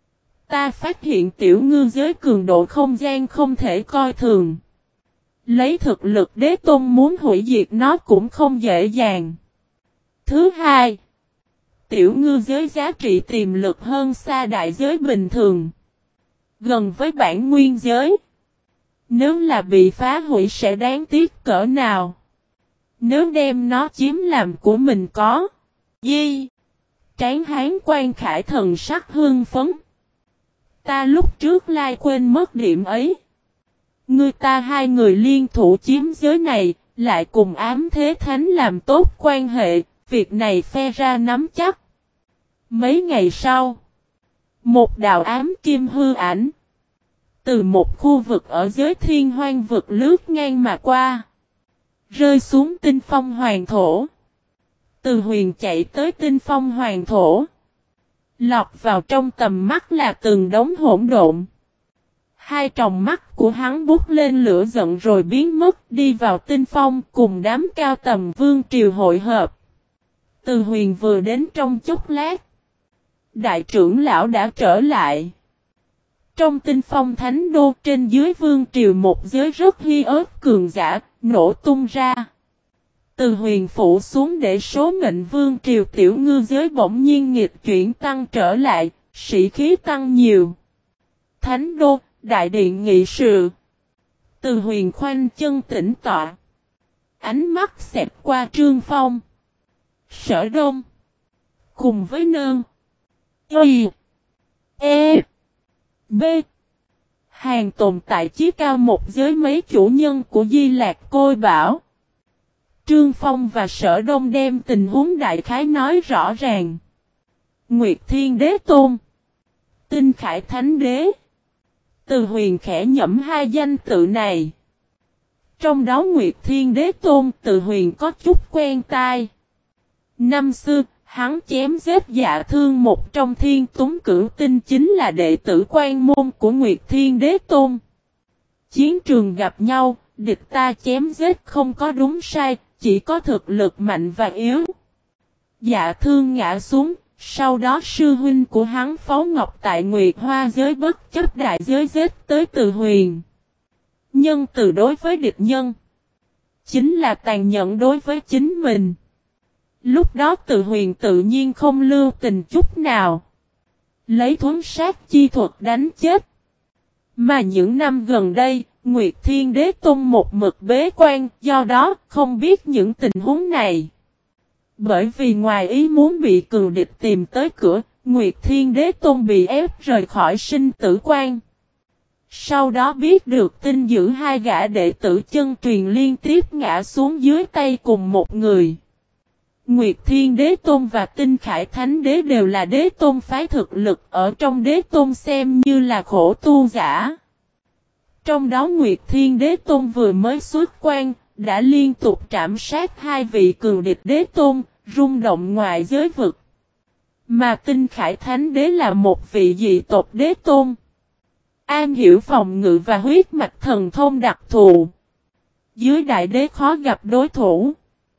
A: Ta phát hiện tiểu ngư giới cường độ không gian không thể coi thường. Lấy thực lực đế tôn muốn hủy diệt nó cũng không dễ dàng. Thứ hai, tiểu ngư giới giá trị tiềm lực hơn xa đại giới bình thường. Gần với bản nguyên giới. Nếu là bị phá hủy sẽ đáng tiếc cỡ nào. Nếu đem nó chiếm làm của mình có. Di. Tráng hán quan khải thần sắc hương phấn. Ta lúc trước lai quên mất điểm ấy. Người ta hai người liên thủ chiếm giới này, lại cùng ám thế thánh làm tốt quan hệ, việc này phe ra nắm chắc. Mấy ngày sau, một đạo ám kim hư ảnh, từ một khu vực ở giới thiên hoang vực lướt ngang mà qua, rơi xuống tinh phong hoàng thổ. Từ huyền chạy tới tinh phong hoàng thổ, lọt vào trong tầm mắt là từng đống hỗn độn. Hai tròng mắt của hắn bút lên lửa giận rồi biến mất đi vào tinh phong cùng đám cao tầm vương triều hội hợp. Từ huyền vừa đến trong chốc lát. Đại trưởng lão đã trở lại. Trong tinh phong thánh đô trên dưới vương triều một giới rất hi ớt cường giả, nổ tung ra. Từ huyền phủ xuống để số mệnh vương triều tiểu ngư giới bỗng nhiên nghịch chuyển tăng trở lại, sĩ khí tăng nhiều. Thánh đô, đại điện nghị sự. Từ huyền khoanh chân tĩnh tọa. Ánh mắt xẹt qua Trương Phong. Sở Đông. Cùng với nơn. Y. E. B. Hàng tồn tại chí cao một giới mấy chủ nhân của Di Lạc Côi Bảo. Trương Phong và Sở Đông đem tình huống đại khái nói rõ ràng. Nguyệt Thiên Đế Tôn. Tinh Khải Thánh Đế. Từ huyền khẽ nhẩm hai danh tự này. Trong đó Nguyệt Thiên Đế Tôn từ huyền có chút quen tai. Năm xưa, hắn chém giết Dạ Thương một trong thiên túng cửu tinh chính là đệ tử quan môn của Nguyệt Thiên Đế Tôn. Chiến trường gặp nhau, địch ta chém giết không có đúng sai, chỉ có thực lực mạnh và yếu. Dạ Thương ngã xuống, sau đó sư huynh của hắn Phó Ngọc tại Nguyệt Hoa giới bất chấp đại giới giết tới Từ huyền. Nhân từ đối với địch nhân, chính là tàn nhẫn đối với chính mình. Lúc đó Từ huyền tự nhiên không lưu tình chút nào. Lấy thuấn sát chi thuật đánh chết. Mà những năm gần đây, Nguyệt Thiên Đế Tôn một mực bế quan, do đó không biết những tình huống này. Bởi vì ngoài ý muốn bị cường địch tìm tới cửa, Nguyệt Thiên Đế Tôn bị ép rời khỏi sinh tử quan. Sau đó biết được tin giữ hai gã đệ tử chân truyền liên tiếp ngã xuống dưới tay cùng một người. Nguyệt Thiên Đế Tôn và Tinh Khải Thánh Đế đều là đế tôn phái thực lực ở trong đế tôn xem như là khổ tu giả. Trong đó Nguyệt Thiên Đế Tôn vừa mới xuất quan, đã liên tục trảm sát hai vị cường địch đế tôn, rung động ngoại giới vực. Mà Tinh Khải Thánh Đế là một vị dị tộc đế tôn. Am hiểu phòng ngự và huyết mạch thần thông đặc thù. Dưới đại đế khó gặp đối thủ.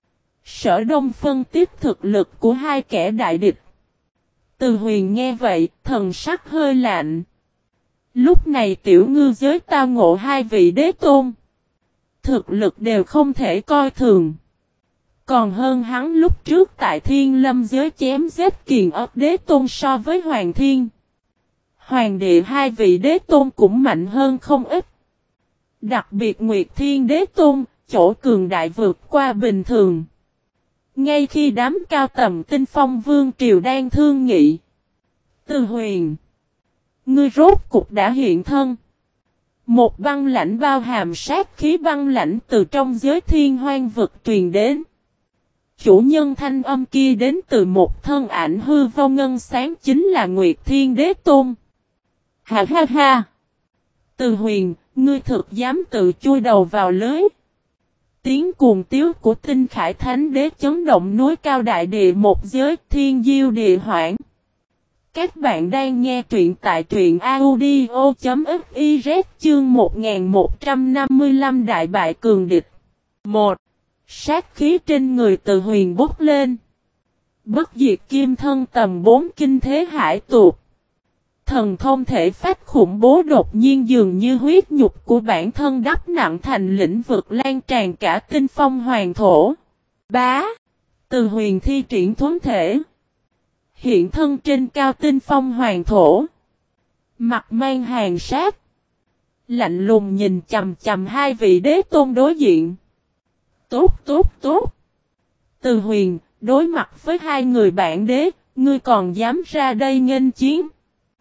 A: Sở Đông phân tích thực lực của hai kẻ đại địch. Từ huyền nghe vậy, thần sắc hơi lạnh. Lúc này tiểu ngư giới tao ngộ hai vị đế tôn. Thực lực đều không thể coi thường. Còn hơn hắn lúc trước tại Thiên Lâm giới chém giết kiền ấp đế tôn so với Hoàng Thiên. Hoàng địa hai vị đế tôn cũng mạnh hơn không ít. Đặc biệt Nguyệt Thiên Đế Tôn, chỗ cường đại vượt qua bình thường. Ngay khi đám cao tầm tinh phong vương triều đang thương nghị. Từ huyền. Ngươi rốt cục đã hiện thân. Một băng lãnh bao hàm sát khí băng lãnh từ trong giới thiên hoang vực truyền đến. Chủ nhân thanh âm kia đến từ một thân ảnh hư vô ngân sáng chính là Nguyệt Thiên Đế Tôn. Ha ha ha. Từ huyền, ngươi thực dám tự chui đầu vào lưới. Tiếng cuồng tiếu của Tinh Khải Thánh Đế chấn động núi cao đại địa một giới thiên diêu địa hoảng. Các bạn đang nghe truyện tại truyện audio chấm fiz chương một nghìn một trăm năm mươi lăm đại bại cường địch. một. Sát khí trên người Từ huyền bốc lên. Bất diệt kim thân tầm bốn kinh thế hải tuột. Thần thông thể phách khủng bố đột nhiên dường như huyết nhục của bản thân đắp nặng thành lĩnh vực lan tràn cả tinh phong hoàng thổ. Bá! Từ huyền thi triển thuấn thể. Hiện thân trên cao tinh phong hoàng thổ. Mặt mang hàn sát. Lạnh lùng nhìn chầm chầm hai vị đế tôn đối diện. Tốt tốt tốt. Từ huyền, đối mặt với hai người bạn đế, ngươi còn dám ra đây nghênh chiến.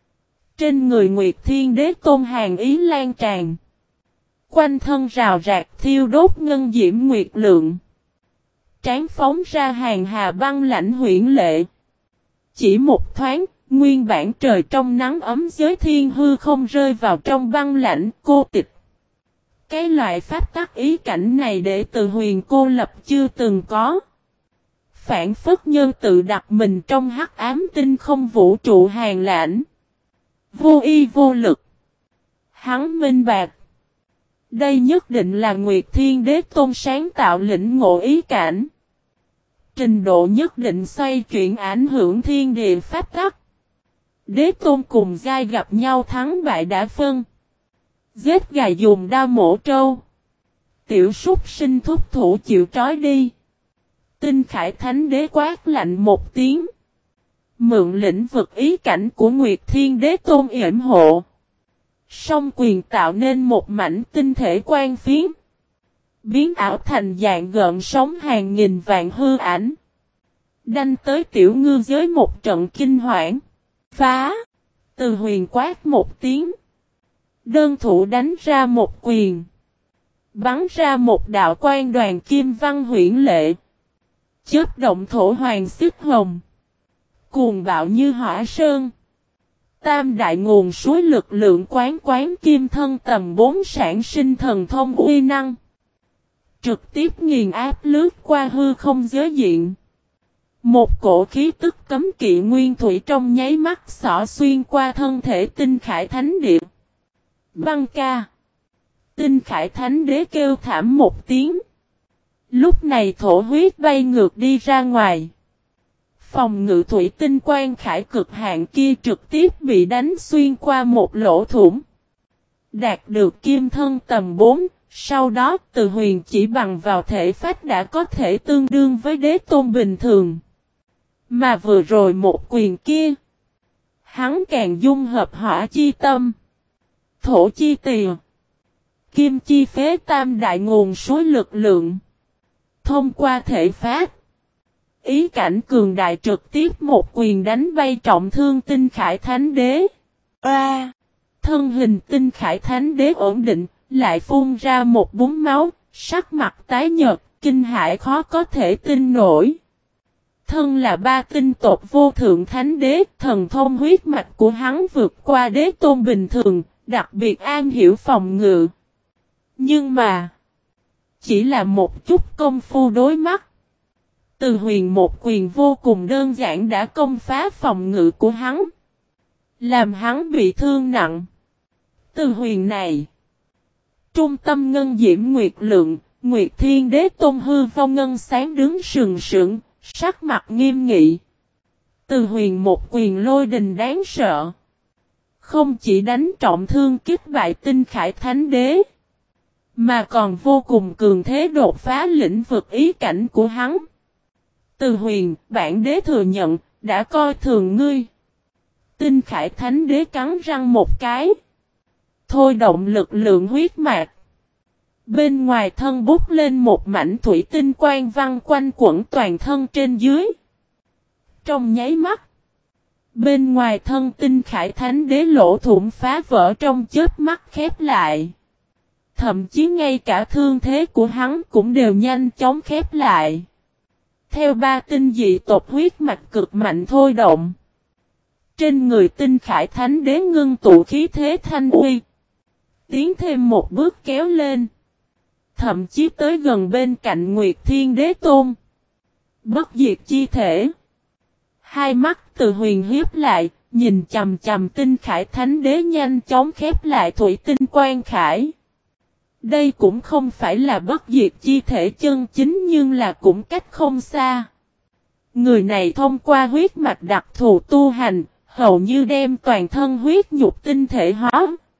A: Trên người Nguyệt Thiên Đế Tôn hàn ý lan tràn. Quanh thân rào rạc thiêu đốt ngân diễm nguyệt lượng. Trán phóng ra hàng hà băng lãnh huyễn lệ. Chỉ một thoáng, nguyên bản trời trong nắng ấm giới thiên hư không rơi vào trong băng lãnh cô tịch. Cái loại pháp tắc ý cảnh này để từ huyền cô lập chưa từng có. Phản phất nhân tự đặt mình trong hắc ám tinh không vũ trụ hàng lãnh. Vô y vô lực. Hắn minh bạc. Đây nhất định là Nguyệt Thiên Đế Tôn sáng tạo lĩnh ngộ ý cảnh. Trình độ nhất định xoay chuyển ảnh hưởng thiên địa pháp tắc. Đế Tôn cùng giai gặp nhau thắng bại đã phân. Giết gà dùng đao mổ trâu. Tiểu súc sinh thúc thủ chịu trói đi. Tinh Khải Thánh Đế quát lạnh một tiếng. Mượn lĩnh vực ý cảnh của Nguyệt Thiên Đế Tôn yểm hộ. Song quyền tạo nên một mảnh tinh thể quang phiến. Biến ảo thành dạng gợn sóng hàng nghìn vạn hư ảnh. Đanh tới tiểu ngư giới một trận kinh hoảng. Phá! Từ huyền quát một tiếng. Đơn thủ đánh ra một quyền. Bắn ra một đạo quang đoàn kim văn huyễn lệ. Chớp động thổ hoàng xích hồng. Cuồng bạo như hỏa sơn. Tam đại nguồn suối lực lượng quán quán kim thân tầm bốn sản sinh thần thông uy năng. Trực tiếp nghiền áp lướt qua hư không giới diện. Một cổ khí tức cấm kỵ nguyên thủy trong nháy mắt xỏ xuyên qua thân thể Tinh Khải Thánh Địa. Băng ca. Tinh Khải Thánh Đế kêu thảm một tiếng. Lúc này thổ huyết bay ngược đi ra ngoài. Phòng ngự thủy tinh quan khải cực hạn kia trực tiếp bị đánh xuyên qua một lỗ thủng. Đạt được kim thân tầm bốn, sau đó từ huyền chỉ bằng vào thể phách đã có thể tương đương với đế tôn bình thường. Mà vừa rồi một quyền kia, hắn càng dung hợp hỏa chi tâm, thổ chi tìa, kim chi phế tam đại nguồn suối lực lượng. Thông qua thể phách, ý cảnh cường đại trực tiếp một quyền đánh bay trọng thương Tinh Khải Thánh Đế. A! Thân hình Tinh Khải Thánh Đế ổn định, lại phun ra một búng máu, sắc mặt tái nhợt, kinh hãi khó có thể tin nổi. Thân là ba tinh tộc vô thượng Thánh Đế, thần thông huyết mạch của hắn vượt qua đế tôn bình thường, đặc biệt an hiểu phòng ngự. Nhưng mà, chỉ là một chút công phu đối mắt. Từ huyền một quyền vô cùng đơn giản đã công phá phòng ngự của hắn. Làm hắn bị thương nặng. Từ huyền này. Trung tâm ngân diễm nguyệt lượng, Nguyệt Thiên Đế Tôn hư vong ngân sáng đứng sừng sững, sắc mặt nghiêm nghị. Từ huyền một quyền lôi đình đáng sợ. Không chỉ đánh trọng thương kích bại Tinh Khải Thánh Đế. Mà còn vô cùng cường thế đột phá lĩnh vực ý cảnh của hắn. Từ huyền, bản đế thừa nhận, đã coi thường ngươi. Tinh Khải Thánh Đế cắn răng một cái. Thôi động lực lượng huyết mạch. Bên ngoài thân bút lên một mảnh thủy tinh quang văn quanh quẩn toàn thân trên dưới. Trong nháy mắt. Bên ngoài thân Tinh Khải Thánh Đế lỗ thủng phá vỡ trong chớp mắt khép lại. Thậm chí ngay cả thương thế của hắn cũng đều nhanh chóng khép lại. Theo ba tinh dị tộc huyết mạch cực mạnh thôi động. Trên người Tinh Khải Thánh Đế ngưng tụ khí thế thanh uy. Tiến thêm một bước kéo lên. Thậm chí tới gần bên cạnh Nguyệt Thiên Đế Tôn. Bất diệt chi thể. Hai mắt từ huyền hiếp lại, nhìn chầm chầm Tinh Khải Thánh Đế nhanh chóng khép lại thủy tinh quan khải. Đây cũng không phải là bất diệt chi thể chân chính nhưng là cũng cách không xa. Người này thông qua huyết mạch đặc thù tu hành, hầu như đem toàn thân huyết nhục tinh thể hóa.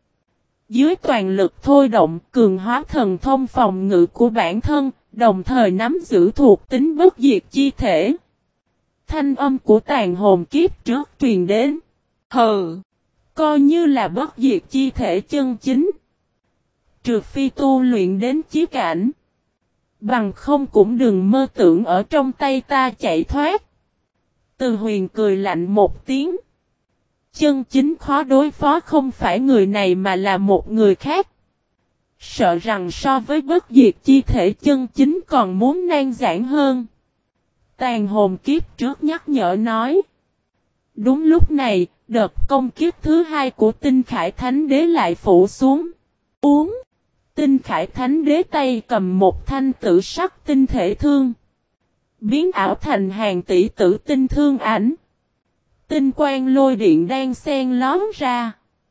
A: Dưới toàn lực thôi động cường hóa thần thông phòng ngự của bản thân, đồng thời nắm giữ thuộc tính bất diệt chi thể. Thanh âm của tàn hồn kiếp trước truyền đến. Hừ, coi như là bất diệt chi thể chân chính. Trừ phi tu luyện đến chí cảnh. Bằng không cũng đừng mơ tưởng ở trong tay ta chạy thoát. Từ Huyền cười lạnh một tiếng. Chân chính khó đối phó không phải người này mà là một người khác. Sợ rằng so với bất diệt chi thể chân chính còn muốn nan giản hơn. Tàn hồn kiếp trước nhắc nhở nói. Đúng lúc này, đợt công kiếp thứ hai của Tinh Khải Thánh Đế lại phủ xuống. Uống. Tinh Khải Thánh Đế tay cầm một thanh tử sắc tinh thể thương. Biến ảo thành hàng tỷ tử tinh thương ảnh. Tinh quang lôi điện đang xen lón ra.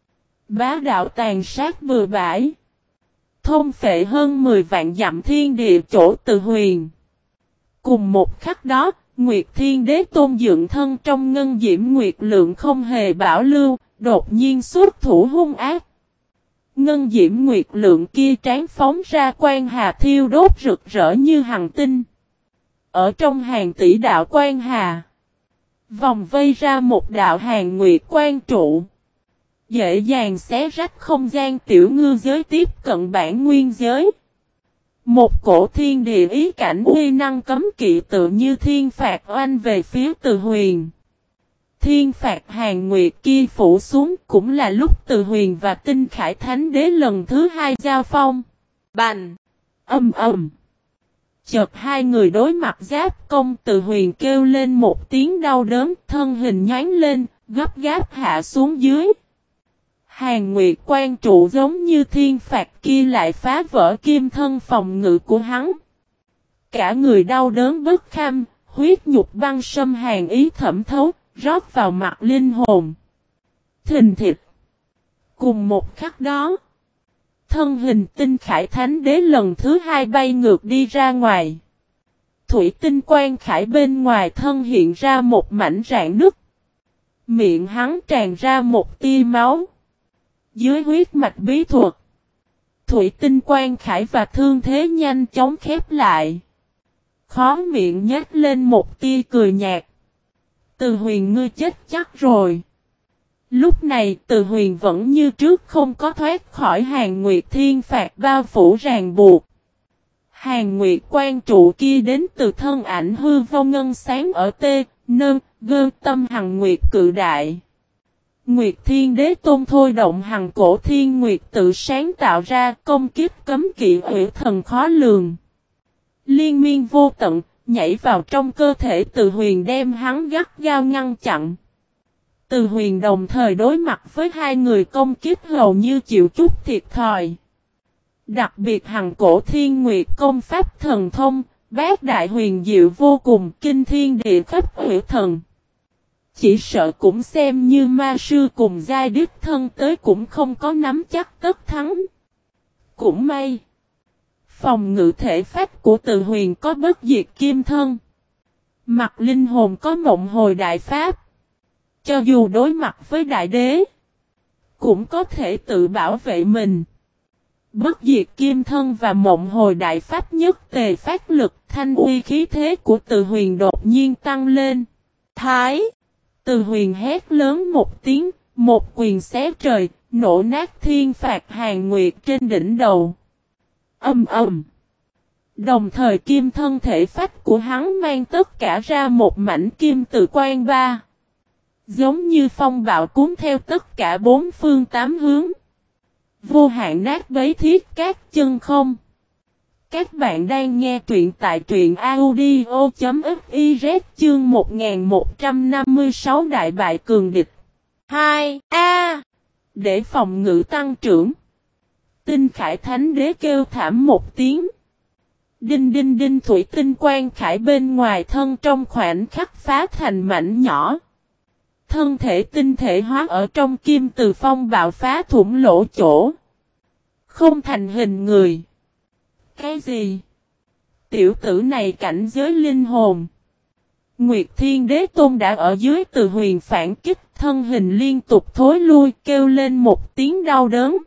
A: Bá đạo tàn sát bừa bãi. Thông phệ hơn mười vạn dặm thiên địa chỗ Từ Huyền. Cùng một khắc đó, Nguyệt Thiên Đế tôn dựng thân trong ngân diễm nguyệt lượng không hề bảo lưu, đột nhiên xuất thủ hung ác. Ngân diễm nguyệt lượng kia trán phóng ra quang hà thiêu đốt rực rỡ như hằng tinh. Ở trong hàng tỷ đạo quang hà, vòng vây ra một đạo hàng nguyệt quang trụ. Dễ dàng xé rách không gian tiểu ngư giới tiếp cận bản nguyên giới. Một cổ thiên địa ý cảnh uy năng cấm kỵ tự như thiên phạt oanh về phía Từ Huyền. Thiên phạt hàng nguyệt kia phủ xuống cũng là lúc Từ Huyền và Tinh Khải Thánh Đế lần thứ hai giao phong. Bành! Âm ầm! Chợt hai người đối mặt giáp công. Từ Huyền kêu lên một tiếng đau đớn, thân hình nhánh lên, gấp gáp hạ xuống dưới. Hàng nguyệt quan trụ giống như thiên phạt kia lại phá vỡ kim thân phòng ngự của hắn. Cả người đau đớn bất kham, huyết nhục băng sâm hàn ý thẩm thấu, rót vào mặt linh hồn. Thình thịch. Cùng một khắc đó, thân hình Tinh Khải Thánh Đế lần thứ hai bay ngược đi ra ngoài. Thủy tinh quan khải bên ngoài thân hiện ra một mảnh rạn nứt. Miệng hắn tràn ra một tia máu. Dưới huyết mạch bí thuật, Thủy tinh quan khải và thương thế nhanh chóng khép lại. Khó miệng nhếch lên một tia cười nhạt. Từ Huyền ngươi chết chắc rồi. Lúc này Từ Huyền vẫn như trước không có thoát khỏi hàng nguyệt thiên phạt bao phủ ràng buộc. Hàng nguyệt quan trụ kia đến từ thân ảnh hư vô ngân sáng ở tê, nơn, gơn tâm hằng nguyệt cự đại. Nguyệt Thiên Đế tôn thôi động hằng cổ thiên nguyệt tự sáng tạo ra công kiếp cấm kỵ ủy thần khó lường. Liên miên vô tận, nhảy vào trong cơ thể Từ Huyền đem hắn gắt gao ngăn chặn. Từ Huyền đồng thời đối mặt với hai người công kiếp hầu như chịu chút thiệt thòi. Đặc biệt hằng cổ thiên nguyệt công pháp thần thông, bát đại huyền diệu vô cùng kinh thiên địa khắp ủy thần. Chỉ sợ cũng xem như ma sư cùng giai đích thân tới cũng không có nắm chắc tất thắng. Cũng may. Phòng ngự thể phách của Từ Huyền có bất diệt kim thân. Mặt linh hồn có mộng hồi đại pháp. Cho dù đối mặt với đại đế, cũng có thể tự bảo vệ mình. Bất diệt kim thân và mộng hồi đại pháp nhất tề phát lực, thanh uy khí thế của Từ Huyền đột nhiên tăng lên. Thái! Từ Huyền hét lớn một tiếng, một quyền xé trời, nổ nát thiên phạt hàng nguyệt trên đỉnh đầu. Âm ầm. Đồng thời kim thân thể phách của hắn mang tất cả ra một mảnh kim tự quan ba. Giống như phong bạo cuốn theo tất cả bốn phương tám hướng. Vô hạn nát bấy thiết các chân không. Các bạn đang nghe truyện tại truyện audio.fiz chương một nghìn một trăm năm mươi sáu Đại bại cường địch. hai. A. Để phòng ngự tăng trưởng. Tinh Khải Thánh Đế kêu thảm một tiếng. Đinh đinh đinh thủy tinh quan khải bên ngoài thân trong khoảnh khắc phá thành mảnh nhỏ. Thân thể tinh thể hóa ở trong kim từ phong bạo phá thủng lỗ chỗ. Không thành hình người. Cái gì? Tiểu tử này cảnh giới linh hồn. Nguyệt Thiên Đế Tôn đã ở dưới Từ Huyền phản kích, thân hình liên tục thối lui, kêu lên một tiếng đau đớn.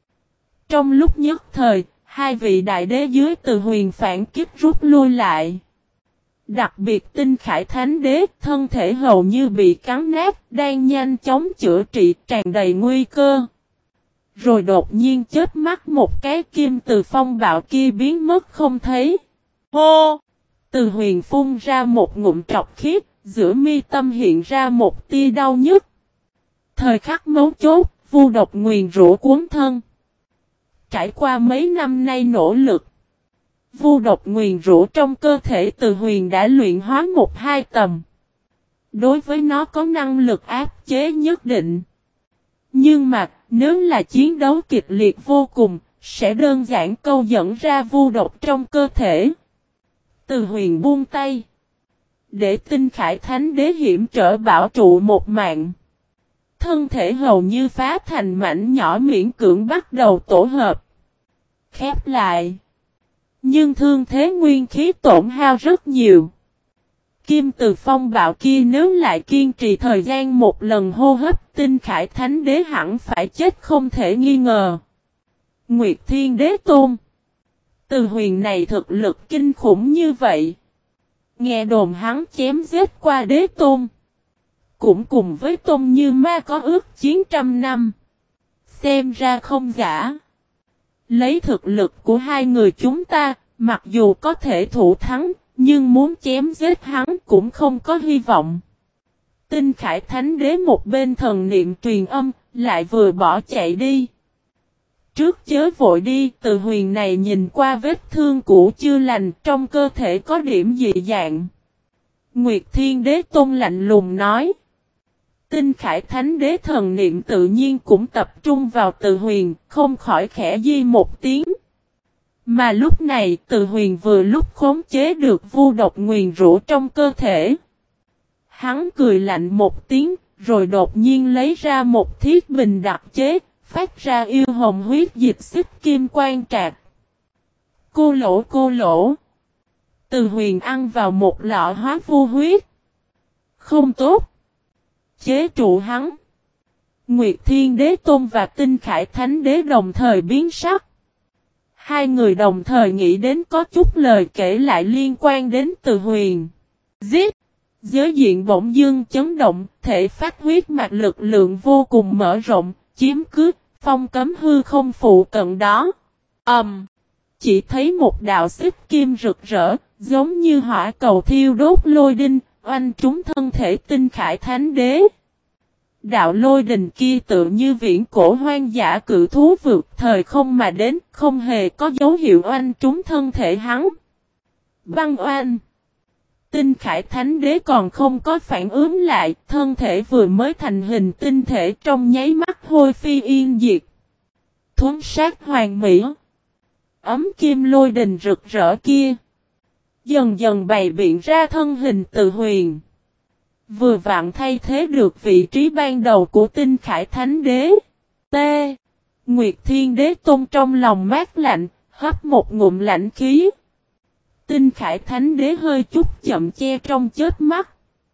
A: Trong lúc nhất thời, hai vị đại đế dưới Từ Huyền phản kích rút lui lại. Đặc biệt Tinh Khải Thánh Đế, thân thể hầu như bị cắn nát, đang nhanh chóng chữa trị, tràn đầy nguy cơ. Rồi đột nhiên chớp mắt một cái kim từ phong bạo kia biến mất không thấy. Hô! Từ Huyền phun ra một ngụm trọc khiếp, giữa mi tâm hiện ra một tia đau nhức. Thời khắc mấu chốt, vu độc nguyền rủa cuốn thân. Trải qua mấy năm nay nỗ lực, vu độc nguyền rủa trong cơ thể Từ Huyền đã luyện hóa một hai tầm. Đối với nó có năng lực áp chế nhất định. Nhưng mà, nếu là chiến đấu kịch liệt vô cùng, sẽ đơn giản câu dẫn ra vu độc trong cơ thể. Từ Huyền buông tay. Để Tinh Khải Thánh Đế hiểm trở bảo trụ một mạng. Thân thể hầu như phá thành mảnh nhỏ, miễn cưỡng bắt đầu tổ hợp. Khép lại. Nhưng thương thế nguyên khí tổn hao rất nhiều. Kim từ phong bạo kia nếu lại kiên trì thời gian một lần hô hấp, Tinh Khải Thánh Đế hẳn phải chết không thể nghi ngờ. Nguyệt Thiên Đế Tôn. Từ Huyền này thực lực kinh khủng như vậy. Nghe đồn hắn chém giết qua Đế Tôn. Cũng cùng với Tôn Như Ma có ước chiến trăm năm. Xem ra không giả. Lấy thực lực của hai người chúng ta, mặc dù có thể thủ thắng, nhưng muốn chém giết hắn cũng không có hy vọng. Tinh Khải Thánh Đế một bên thần niệm truyền âm, lại vừa bỏ chạy đi. Trước chớ vội đi, Từ Huyền này nhìn qua vết thương cũ chưa lành, trong cơ thể có điểm dị dạng. Nguyệt Thiên Đế Tôn lạnh lùng nói. Tinh Khải Thánh Đế thần niệm tự nhiên cũng tập trung vào Từ Huyền, không khỏi khẽ di một tiếng. Mà lúc này Từ Huyền vừa lúc khống chế được vu độc nguyền rủa trong cơ thể. Hắn cười lạnh một tiếng, rồi đột nhiên lấy ra một thiết bình đặc chế, phát ra yêu hồng huyết dịch xích kim quang trạc. Cô lỗ cô lỗ. Từ Huyền ăn vào một lọ hóa vu huyết. Không tốt. Chế trụ hắn. Nguyệt Thiên Đế Tôn và Tinh Khải Thánh Đế đồng thời biến sắc. Hai người đồng thời nghĩ đến có chút lời kể lại liên quan đến Từ Huyền. Giết! Giới diện bỗng dưng chấn động, thể phát huyết mạch lực lượng vô cùng mở rộng, chiếm cứ, phong cấm hư không phụ cận đó. Ầm! Um, chỉ thấy một đạo xích kim rực rỡ, giống như hỏa cầu thiêu đốt lôi đinh, oanh trúng thân thể Tinh Khải Thánh Đế. Đạo lôi đình kia tự như viễn cổ hoang dã cự thú vượt thời không mà đến, không hề có dấu hiệu oanh trúng thân thể hắn. Băng oanh! Tinh Khải Thánh Đế còn không có phản ứng lại, thân thể vừa mới thành hình tinh thể trong nháy mắt hôi phi yên diệt. Thuấn sát hoàng mỹ. Ấm kim lôi đình rực rỡ kia. Dần dần bày biện ra thân hình Từ Huyền. Vừa vặn thay thế được vị trí ban đầu của Tinh Khải Thánh Đế. T. Nguyệt Thiên Đế Tôn trong lòng mát lạnh, hấp một ngụm lạnh khí. Tinh Khải Thánh Đế hơi chút chậm che trong chớp mắt.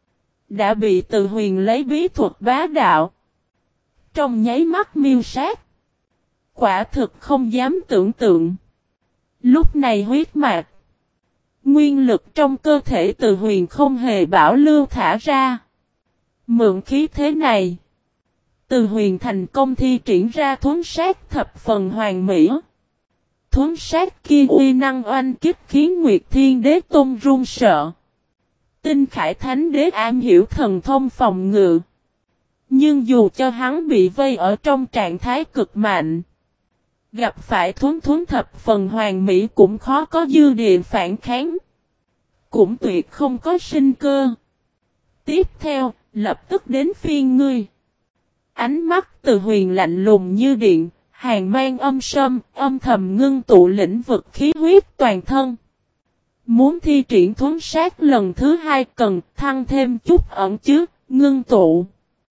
A: Đã bị Từ Huyền lấy bí thuật bá đạo. Trong nháy mắt miêu sát. Quả thực không dám tưởng tượng. Lúc này huyết mạch. Nguyên lực trong cơ thể Từ Huyền không hề bảo lưu thả ra. Mượn khí thế này. Từ Huyền thành công thi triển ra thuấn sát thập phần hoàn mỹ. Thuấn sát kia uy năng oanh kích khiến Nguyệt Thiên Đế Tôn run sợ. Tinh Khải Thánh Đế am hiểu thần thông phòng ngự. Nhưng dù cho hắn bị vây ở trong trạng thái cực mạnh. Gặp phải thuấn thuấn thập phần hoàn mỹ cũng khó có dư địa phản kháng. Cũng tuyệt không có sinh cơ. Tiếp theo, lập tức đến phiên ngươi. Ánh mắt Từ Huyền lạnh lùng như điện, hàn mang âm sâm, âm thầm ngưng tụ lĩnh vực khí huyết toàn thân. Muốn thi triển thuấn sát lần thứ hai cần thăng thêm chút ẩn chứa, ngưng tụ.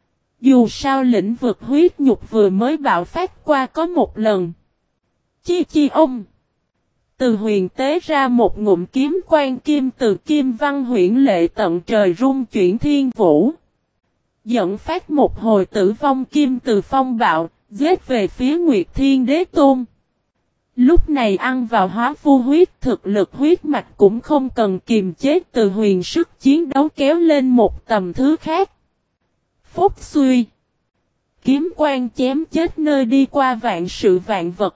A: Dù sao lĩnh vực huyết nhục vừa mới bạo phát qua có một lần. Chi chi ông. Từ Huyền tế ra một ngụm kiếm quan kim từ kim văn huyễn lệ tận trời rung chuyển thiên vũ. Dẫn phát một hồi tử vong kim từ phong bạo, giết về phía Nguyệt Thiên Đế Tôn. Lúc này ăn vào hóa vu huyết, thực lực huyết mạch cũng không cần kiềm chế, Từ Huyền sức chiến đấu kéo lên một tầm thứ khác. Phúc suy. Kiếm quan chém chết nơi đi qua vạn sự vạn vật.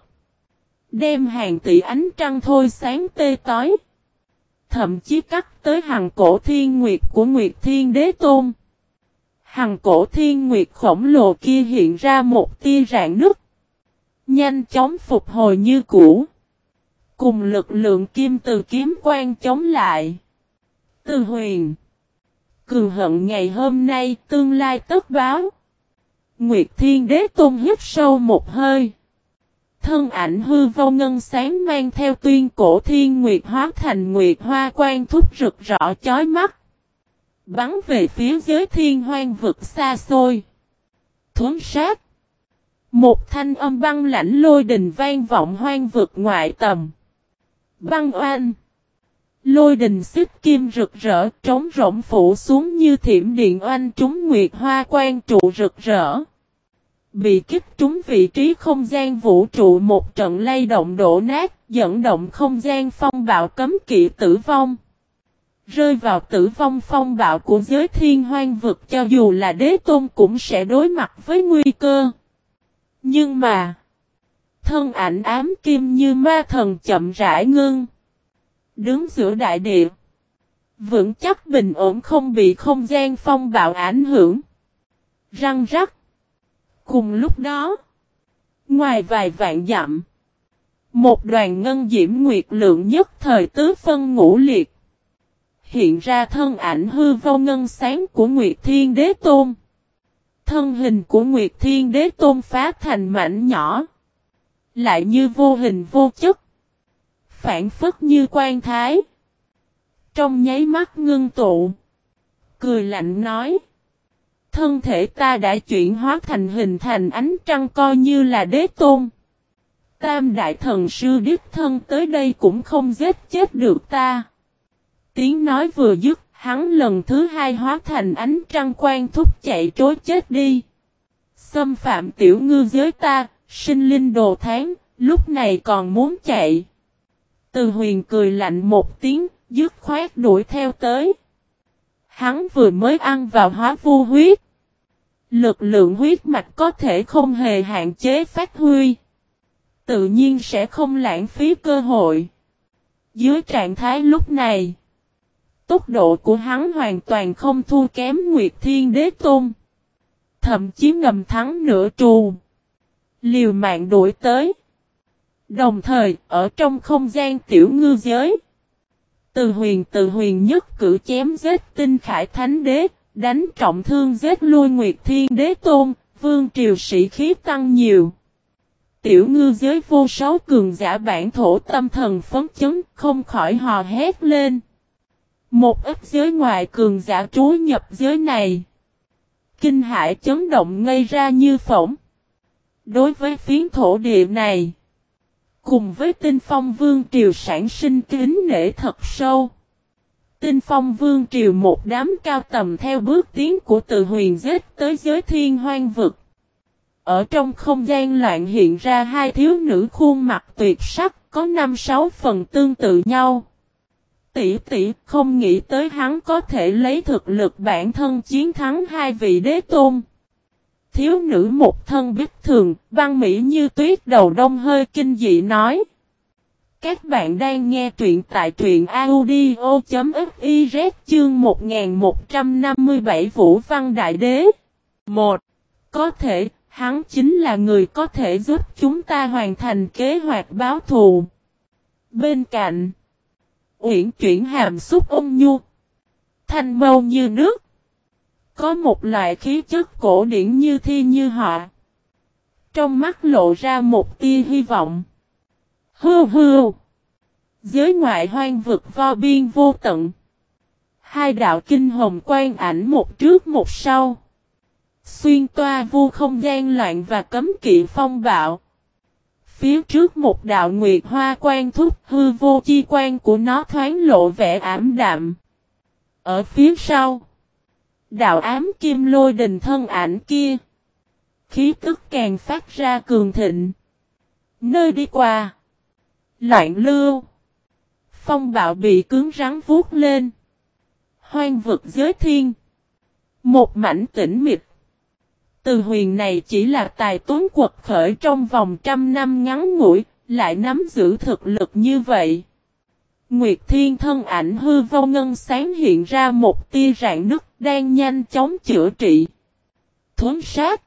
A: Đem hàng tỷ ánh trăng thôi sáng tê tối. Thậm chí cắt tới hằng cổ thiên nguyệt của Nguyệt Thiên Đế Tôn. Hằng cổ thiên nguyệt khổng lồ kia hiện ra một tia rạn nứt. Nhanh chóng phục hồi như cũ. Cùng lực lượng kim từ kiếm quan chống lại. Từ Huyền. Cường hận ngày hôm nay, tương lai tất báo. Nguyệt Thiên Đế Tôn hít sâu một hơi. Thân ảnh hư vô ngân sáng mang theo tuyên cổ thiên nguyệt hóa thành nguyệt hoa quan thúc rực rỡ chói mắt. Bắn về phía giới thiên hoang vực xa xôi. Thuấn sát. Một thanh âm băng lãnh lôi đình vang vọng hoang vực ngoại tầm. Băng oanh. Lôi đình xích kim rực rỡ trống rỗng phủ xuống như thiểm điện oanh trúng nguyệt hoa quan trụ rực rỡ. Bị kích trúng vị trí không gian vũ trụ một trận lay động đổ nát, dẫn động không gian phong bạo cấm kỵ tử vong. Rơi vào tử vong phong bạo của giới thiên hoang vực, cho dù là đế tôn cũng sẽ đối mặt với nguy cơ. Nhưng mà, thân ảnh ám kim như ma thần chậm rãi ngưng. Đứng giữa đại địa, vững chắc bình ổn không bị không gian phong bạo ảnh hưởng. Răng rắc. Cùng lúc đó, ngoài vài vạn dặm, một đoàn ngân diễm nguyệt lượng nhất thời tứ phân ngũ liệt. Hiện ra thân ảnh hư vô ngân sáng của Nguyệt Thiên Đế Tôn. Thân hình của Nguyệt Thiên Đế Tôn phá thành mảnh nhỏ. Lại như vô hình vô chất. Phản phất như quan thái. Trong nháy mắt ngưng tụ. Cười lạnh nói. Thân thể ta đã chuyển hóa thành hình thành ánh trăng coi như là đế tôn. Tam đại thần sư đích thân tới đây cũng không giết chết được ta. Tiếng nói vừa dứt, hắn lần thứ hai hóa thành ánh trăng quan thúc chạy trối chết đi. Xâm phạm tiểu ngư giới ta, sinh linh đồ tháng, lúc này còn muốn chạy. Từ Huyền cười lạnh một tiếng, dứt khoát đuổi theo tới. Hắn vừa mới ăn vào hóa vu huyết. Lực lượng huyết mạch có thể không hề hạn chế phát huy. Tự nhiên sẽ không lãng phí cơ hội. Dưới trạng thái lúc này, tốc độ của hắn hoàn toàn không thua kém Nguyệt Thiên Đế Tôn. Thậm chí ngầm thắng nửa trù. Liều mạng đuổi tới. Đồng thời, ở trong không gian tiểu ngư giới, Từ Huyền Từ Huyền nhất cử chém giết Tinh Khải Thánh Đế, đánh trọng thương giết lui Nguyệt Thiên Đế Tôn, vương triều sĩ khí tăng nhiều. Tiểu ngư giới vô số cường giả bản thổ tâm thần phấn chấn, không khỏi hò hét lên. Một ít giới ngoại cường giả trú nhập giới này. Kinh hải chấn động ngây ra như phỏng. Đối với phiến thổ địa này, cùng với Tinh Phong Vương Triều sản sinh kính nể thật sâu. Tinh Phong Vương Triều một đám cao tầm theo bước tiến của Từ Huyền giết tới giới thiên hoang vực. Ở trong không gian loạn hiện ra hai thiếu nữ khuôn mặt tuyệt sắc, có năm sáu phần tương tự nhau. Tỷ tỷ không nghĩ tới hắn có thể lấy thực lực bản thân chiến thắng hai vị đế tôn. Thiếu nữ một thân bích thường, văn mỹ như tuyết đầu đông hơi kinh dị nói. Các bạn đang nghe truyện tại truyện audio.fiz chương một nghìn một trăm năm mươi bảy Vũ Văn Đại Đế. một. Có thể, hắn chính là người có thể giúp chúng ta hoàn thành kế hoạch báo thù. Bên cạnh, Uyển chuyển hàm xúc ôn nhu, thanh mâu như nước. Có một loại khí chất cổ điển như thi như họa. Trong mắt lộ ra một tia hy vọng. Hưu hưu. Giới ngoại hoang vực vo biên vô tận. Hai đạo kinh hồng quan ảnh một trước một sau. Xuyên toa vu không gian loạn và cấm kỵ phong bạo. phía trước một đạo nguyệt hoa quan thúc, hư vô chi quan của nó thoáng lộ vẻ ảm đạm. Ở phía sau, đạo ám kim lôi đình thân ảnh kia, khí tức càng phát ra cường thịnh. Nơi đi qua, loạn lưu, phong bạo bị cứng rắn vuốt lên. Hoang vực giới thiên, một mảnh tĩnh mịch. Từ huyền này chỉ là tài tuấn quật khởi trong vòng trăm năm ngắn ngủi, lại nắm giữ thực lực như vậy. Nguyệt Thiên thân ảnh hư vô ngân sáng hiện ra một tia rạn nứt đang nhanh chóng chữa trị. Thuấn sát.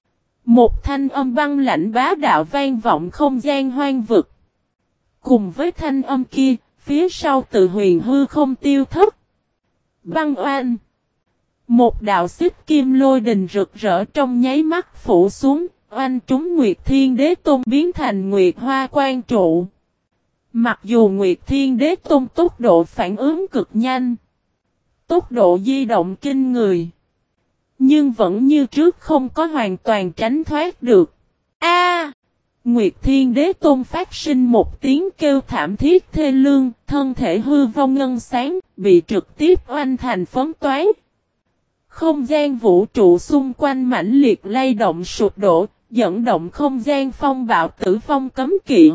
A: Một thanh âm băng lạnh bá đạo vang vọng không gian hoang vực. Cùng với thanh âm kia, phía sau Từ huyền hư không tiêu thất. Băng oan. Một đạo xích kim lôi đình rực rỡ trong nháy mắt phủ xuống, oanh trúng Nguyệt Thiên Đế Tôn biến thành Nguyệt Hoa Quan trụ. Mặc dù Nguyệt Thiên Đế Tôn tốc độ phản ứng cực nhanh, tốc độ di động kinh người, nhưng vẫn như trước không có hoàn toàn tránh thoát được. A! Nguyệt Thiên Đế Tôn phát sinh một tiếng kêu thảm thiết thê lương, thân thể hư vô ngân sáng, bị trực tiếp oanh thành phấn toái. Không gian vũ trụ xung quanh mãnh liệt lay động sụp đổ, dẫn động không gian phong bạo tử vong cấm kỵ.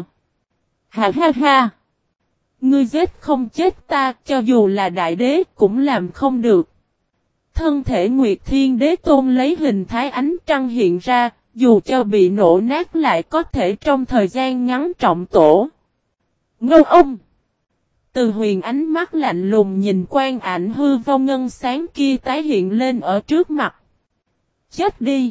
A: Ha ha ha! Ngươi giết không chết ta, cho dù là đại đế cũng làm không được. Thân thể Nguyệt Thiên Đế Tôn lấy hình thái ánh trăng hiện ra, dù cho bị nổ nát lại có thể trong thời gian ngắn trọng tổ. Ngô ông! Từ huyền ánh mắt lạnh lùng nhìn quan ảnh hư vô ngân sáng kia tái hiện lên ở trước mặt. Chết đi!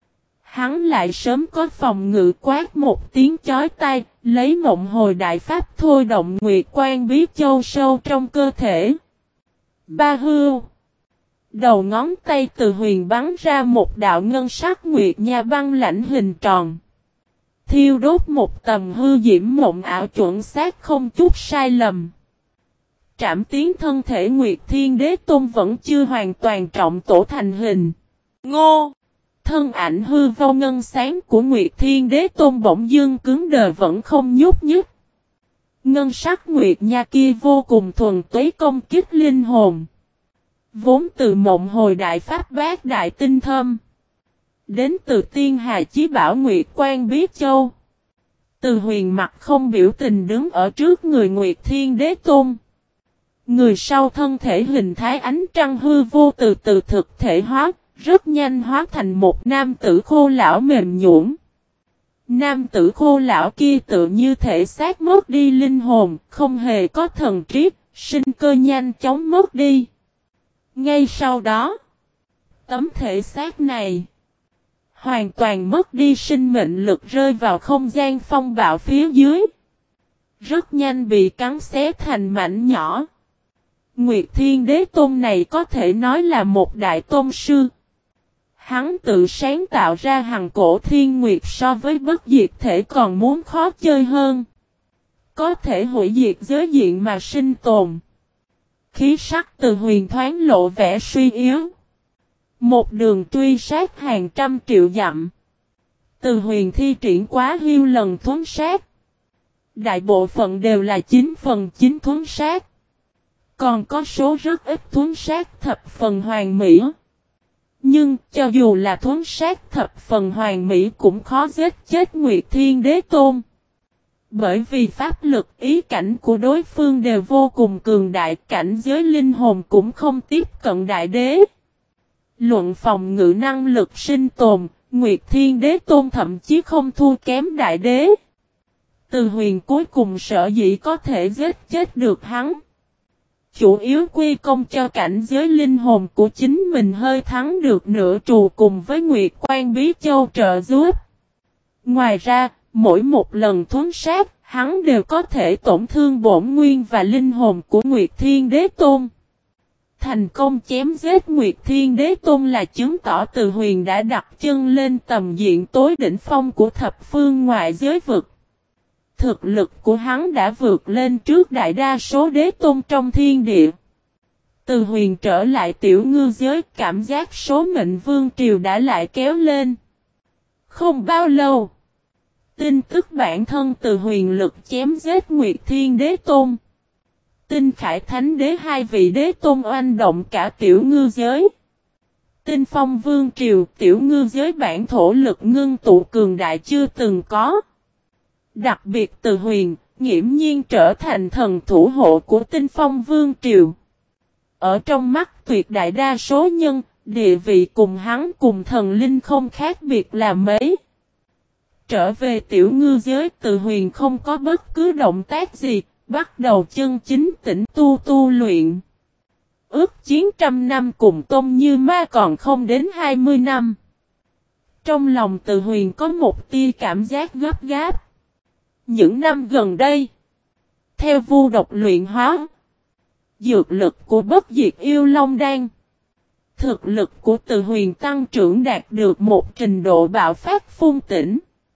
A: Hắn lại sớm có phòng ngự quát một tiếng chói tai, lấy mộng hồi đại pháp thôi động nguyệt quan bí châu sâu trong cơ thể. Ba hưu! Đầu ngón tay từ huyền bắn ra một đạo ngân sắc nguyệt nha băng lãnh hình tròn. Thiêu đốt một tầm hư diễm mộng ảo chuẩn xác không chút sai lầm. Trảm tiến thân thể Nguyệt Thiên Đế Tôn vẫn chưa hoàn toàn trọng tổ thành hình. Ngô! Thân ảnh hư vô ngân sáng của Nguyệt Thiên Đế Tôn bỗng dưng cứng đờ vẫn không nhúc nhích. Ngân sắc Nguyệt nha kia vô cùng thuần túy công kích linh hồn. Vốn từ mộng hồi đại pháp bát đại tinh thâm. Đến từ tiên hà chí bảo Nguyệt Quan Bí Châu. Từ huyền mặt không biểu tình đứng ở trước người Nguyệt Thiên Đế Tôn. Người sau thân thể hình thái ánh trăng hư vô từ từ thực thể hóa, rất nhanh hóa thành một nam tử khô lão mềm nhũn. Nam tử khô lão kia tự như thể xác mất đi linh hồn, không hề có thần trí, sinh cơ nhanh chóng mất đi. Ngay sau đó, tấm thể xác này hoàn toàn mất đi sinh mệnh lực rơi vào không gian phong bạo phía dưới. Rất nhanh bị cắn xé thành mảnh nhỏ. Nguyệt Thiên Đế Tôn này có thể nói là một đại tôn sư. Hắn tự sáng tạo ra hằng cổ thiên nguyệt so với bất diệt thể còn muốn khó chơi hơn. Có thể hủy diệt giới diện mà sinh tồn. Khí sắc từ huyền thoáng lộ vẻ suy yếu. Một đường truy sát hàng trăm triệu dặm. Từ huyền thi triển quá hiêu lần thuấn sát. Đại bộ phận đều là chín phần chín thuấn sát. Còn có số rất ít thuấn sát thập phần hoàn mỹ. Nhưng cho dù là thuấn sát thập phần hoàn mỹ cũng khó giết chết Nguyệt Thiên Đế Tôn. Bởi vì pháp lực ý cảnh của đối phương đều vô cùng cường đại, cảnh giới linh hồn cũng không tiếp cận đại đế. Luận phòng ngự năng lực sinh tồn, Nguyệt Thiên Đế Tôn thậm chí không thua kém đại đế. Từ huyền cuối cùng sở dĩ có thể giết chết được hắn. Chủ yếu quy công cho cảnh giới linh hồn của chính mình hơi thắng được nửa trù cùng với Nguyệt Quan Bí Châu trợ giúp. Ngoài ra, mỗi một lần thuấn sát, hắn đều có thể tổn thương bổn nguyên và linh hồn của Nguyệt Thiên Đế Tôn. Thành công chém giết Nguyệt Thiên Đế Tôn là chứng tỏ Từ huyền đã đặt chân lên tầm diện tối đỉnh phong của thập phương ngoại giới vực. Thực lực của hắn đã vượt lên trước đại đa số đế tôn trong thiên địa. Từ huyền trở lại tiểu ngư giới, cảm giác số mệnh vương triều đã lại kéo lên. Không bao lâu, Tin tức bản thân Từ Huyền lực chém giết Nguyệt Thiên Đế Tôn. Tinh Khải Thánh Đế hai vị đế tôn oanh động cả tiểu ngư giới. Tinh Phong Vương Triều tiểu ngư giới bản thổ lực ngưng tụ cường đại chưa từng có. Đặc biệt Từ Huyền, nghiễm nhiên trở thành thần thủ hộ của Tinh Phong Vương Triều. Ở trong mắt tuyệt đại đa số nhân, địa vị cùng hắn cùng thần linh không khác biệt là mấy. Trở về tiểu ngư giới, Từ Huyền không có bất cứ động tác gì, bắt đầu chân chính tĩnh tu tu luyện. Ước chiến trăm năm cùng Tôn Như Ma còn không đến hai mươi năm. Trong lòng Từ Huyền có một tia cảm giác gấp gáp. Những năm gần đây, theo vu độc luyện hóa, dược lực của bất diệt yêu long đan, thực lực của Từ Huyền tăng trưởng đạt được một trình độ bạo phát phun tỉnh.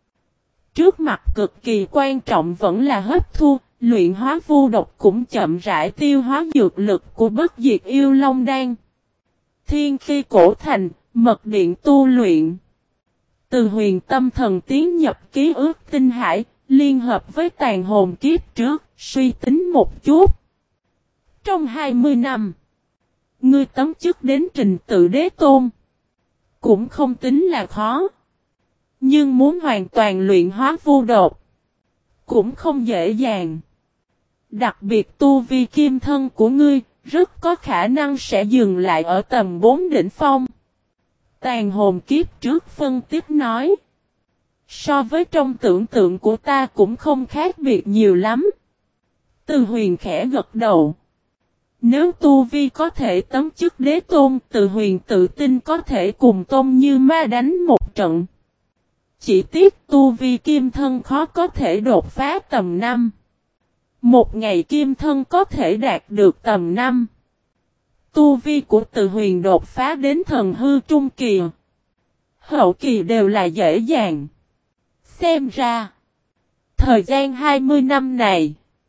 A: Trước mặt cực kỳ quan trọng vẫn là hấp thu, luyện hóa vu độc cũng chậm rãi tiêu hóa dược lực của bất diệt yêu long đan. Thiên Khi Cổ Thành, mật điện tu luyện. Từ Huyền tâm thần tiến nhập ký ức tinh hải, liên hợp với tàn hồn kiếp trước, suy tính một chút. Trong hai mươi năm, ngươi tấn chức đến trình tự đế tôn, cũng không tính là khó. Nhưng muốn hoàn toàn luyện hóa vu độc, cũng không dễ dàng. Đặc biệt tu vi kim thân của ngươi, rất có khả năng sẽ dừng lại ở tầm bốn đỉnh phong. Tàn hồn kiếp trước phân tích nói. So với trong tưởng tượng của ta cũng không khác biệt nhiều lắm. Từ Huyền khẽ gật đầu. Nếu tu vi có thể tấn chức đế tôn, Từ Huyền tự tin có thể cùng Tôn Như Ma đánh một trận. Chỉ tiếc tu vi kim thân khó có thể đột phá tầm năm. Một ngày kim thân có thể đạt được tầm năm. Tu vi của Từ Huyền đột phá đến thần hư trung kỳ, hậu kỳ đều là dễ dàng. Xem ra, thời gian hai mươi năm này,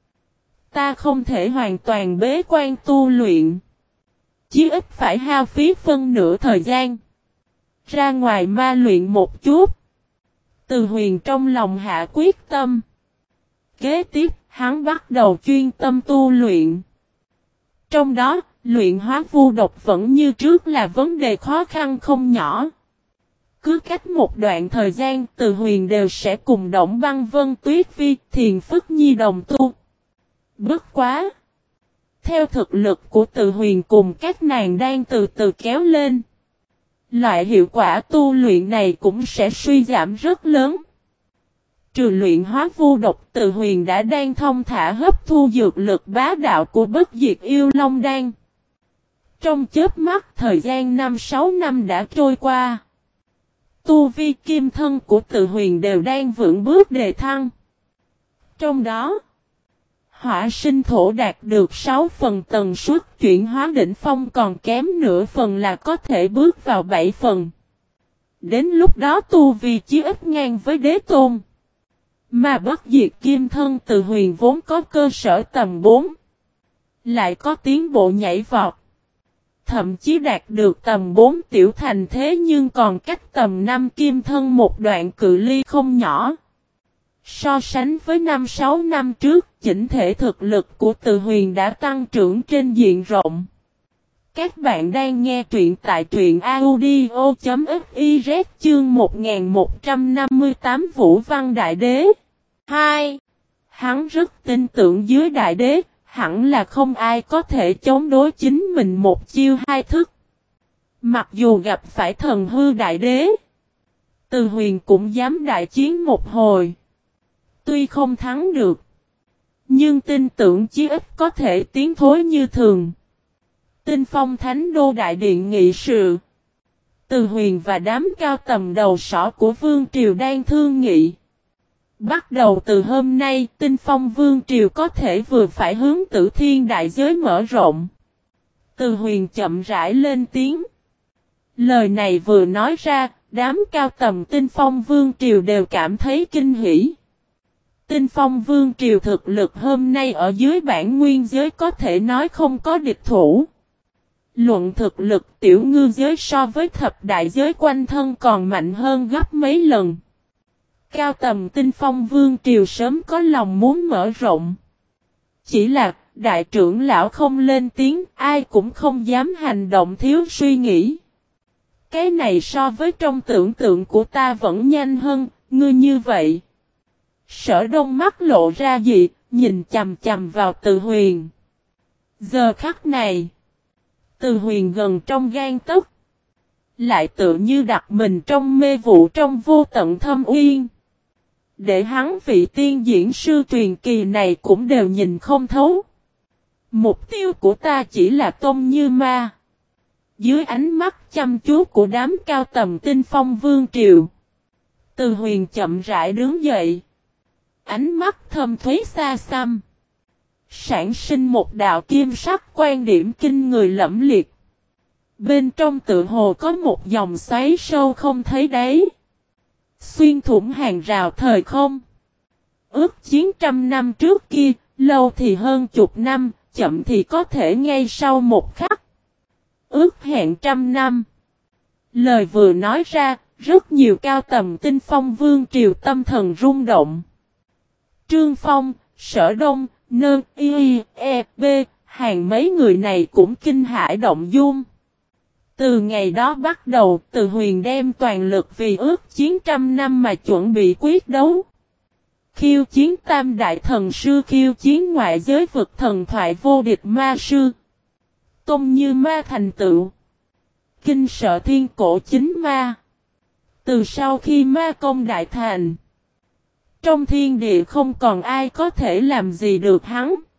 A: ta không thể hoàn toàn bế quan tu luyện. Chí ít phải hao phí phân nửa thời gian. Ra ngoài ma luyện một chút. Từ Huyền trong lòng hạ quyết tâm. Kế tiếp, hắn bắt đầu chuyên tâm tu luyện. Trong đó, luyện hóa vu độc vẫn như trước là vấn đề khó khăn không nhỏ. Cứ cách một đoạn thời gian, Từ Huyền đều sẽ cùng Động Băng Vân Tuyết Vi, Thiền Phức Nhi đồng tu. Bất quá! Theo thực lực của Từ Huyền cùng các nàng đang từ từ kéo lên, loại hiệu quả tu luyện này cũng sẽ suy giảm rất lớn. Trừ luyện hóa vu độc, Từ Huyền đã đang thông thả hấp thu dược lực bá đạo của bất diệt yêu long đan. Trong chớp mắt thời gian năm sáu năm đã trôi qua. Tu vi kim thân của Từ Huyền đều đang vững bước đề thăng. Trong đó, hỏa sinh thổ đạt được sáu phần tần suất chuyển hóa đỉnh phong còn kém nửa phần là có thể bước vào bảy phần. Đến lúc đó tu vi chí ít ngang với đế tôn. Mà bất diệt kim thân Từ Huyền vốn có cơ sở tầm bốn. Lại có tiến bộ nhảy vọt. Thậm chí đạt được tầm bốn tiểu thành thế nhưng còn cách tầm năm kim thân một đoạn cự ly không nhỏ. So sánh với năm sáu năm trước, chỉnh thể thực lực của Từ Huyền đã tăng trưởng trên diện rộng. Các bạn đang nghe truyện tại truyện audio chấm fiz chương một nghìn một trăm năm mươi tám Vũ Văn Đại Đế. hai. Hắn rất tin tưởng dưới Đại Đế, hẳn là không ai có thể chống đối chính mình một chiêu hai thức. Mặc dù gặp phải thần hư Đại Đế, Từ Huyền cũng dám đại chiến một hồi. Tuy không thắng được, nhưng tin tưởng chí ít có thể tiến thối như thường. Tinh Phong Thánh Đô Đại Điện nghị sự. Từ Huyền và đám cao tầm đầu sỏ của Vương Triều đang thương nghị. Bắt đầu từ hôm nay, Tinh Phong Vương Triều có thể vừa phải hướng Tử Thiên Đại Giới mở rộng. Từ Huyền chậm rãi lên tiếng. Lời này vừa nói ra, đám cao tầm Tinh Phong Vương Triều đều cảm thấy kinh hỉ. Tinh Phong Vương Triều thực lực hôm nay ở dưới bản nguyên giới có thể nói không có địch thủ. Luận thực lực tiểu ngư giới so với thập đại giới quanh thân còn mạnh hơn gấp mấy lần. Cao Tầm Tinh Phong Vương Triều sớm có lòng muốn mở rộng. Chỉ là, đại trưởng lão không lên tiếng, ai cũng không dám hành động thiếu suy nghĩ. Cái này so với trong tưởng tượng của ta vẫn nhanh hơn, ngươi như vậy. Sở Đông mắt lộ ra gì, nhìn chầm chầm vào Từ Huyền. Giờ khắc này, Từ Huyền gần trong gan tấc, lại tự như đặt mình trong mê vụ trong vô tận thâm uyên. Để hắn vị tiên diễn sư truyền kỳ này cũng đều nhìn không thấu. Mục tiêu của ta chỉ là Tôn Như Ma. Dưới ánh mắt chăm chú của đám Cao Tầm Tinh Phong Vương Triều, Từ Huyền chậm rãi đứng dậy. Ánh mắt thâm thúy xa xăm, sản sinh một đạo kim sắc quan điểm kinh người lẫm liệt. Bên trong tự hồ có một dòng xoáy sâu không thấy đáy, xuyên thủng hàng rào thời không. Ước chiến trăm năm trước kia, lâu thì hơn chục năm, chậm thì có thể ngay sau một khắc. Ước hẹn trăm năm. Lời vừa nói ra, rất nhiều Cao Tầm Tinh Phong Vương Triều tâm thần rung động. Trương Phong, Sở Đông, Nơn, Y, E, B, hàng mấy người này cũng kinh hãi động dung. Từ ngày đó bắt đầu, Từ Huyền đem toàn lực vì ước chiến trăm năm mà chuẩn bị quyết đấu. Khiêu chiến tam đại thần sư, khiêu chiến ngoại giới vực thần thoại vô địch ma sư. Tôn Như Ma thành tựu. Kinh sợ thiên cổ chính ma. Từ sau khi ma công đại thành, trong thiên địa không còn ai có thể làm gì được hắn.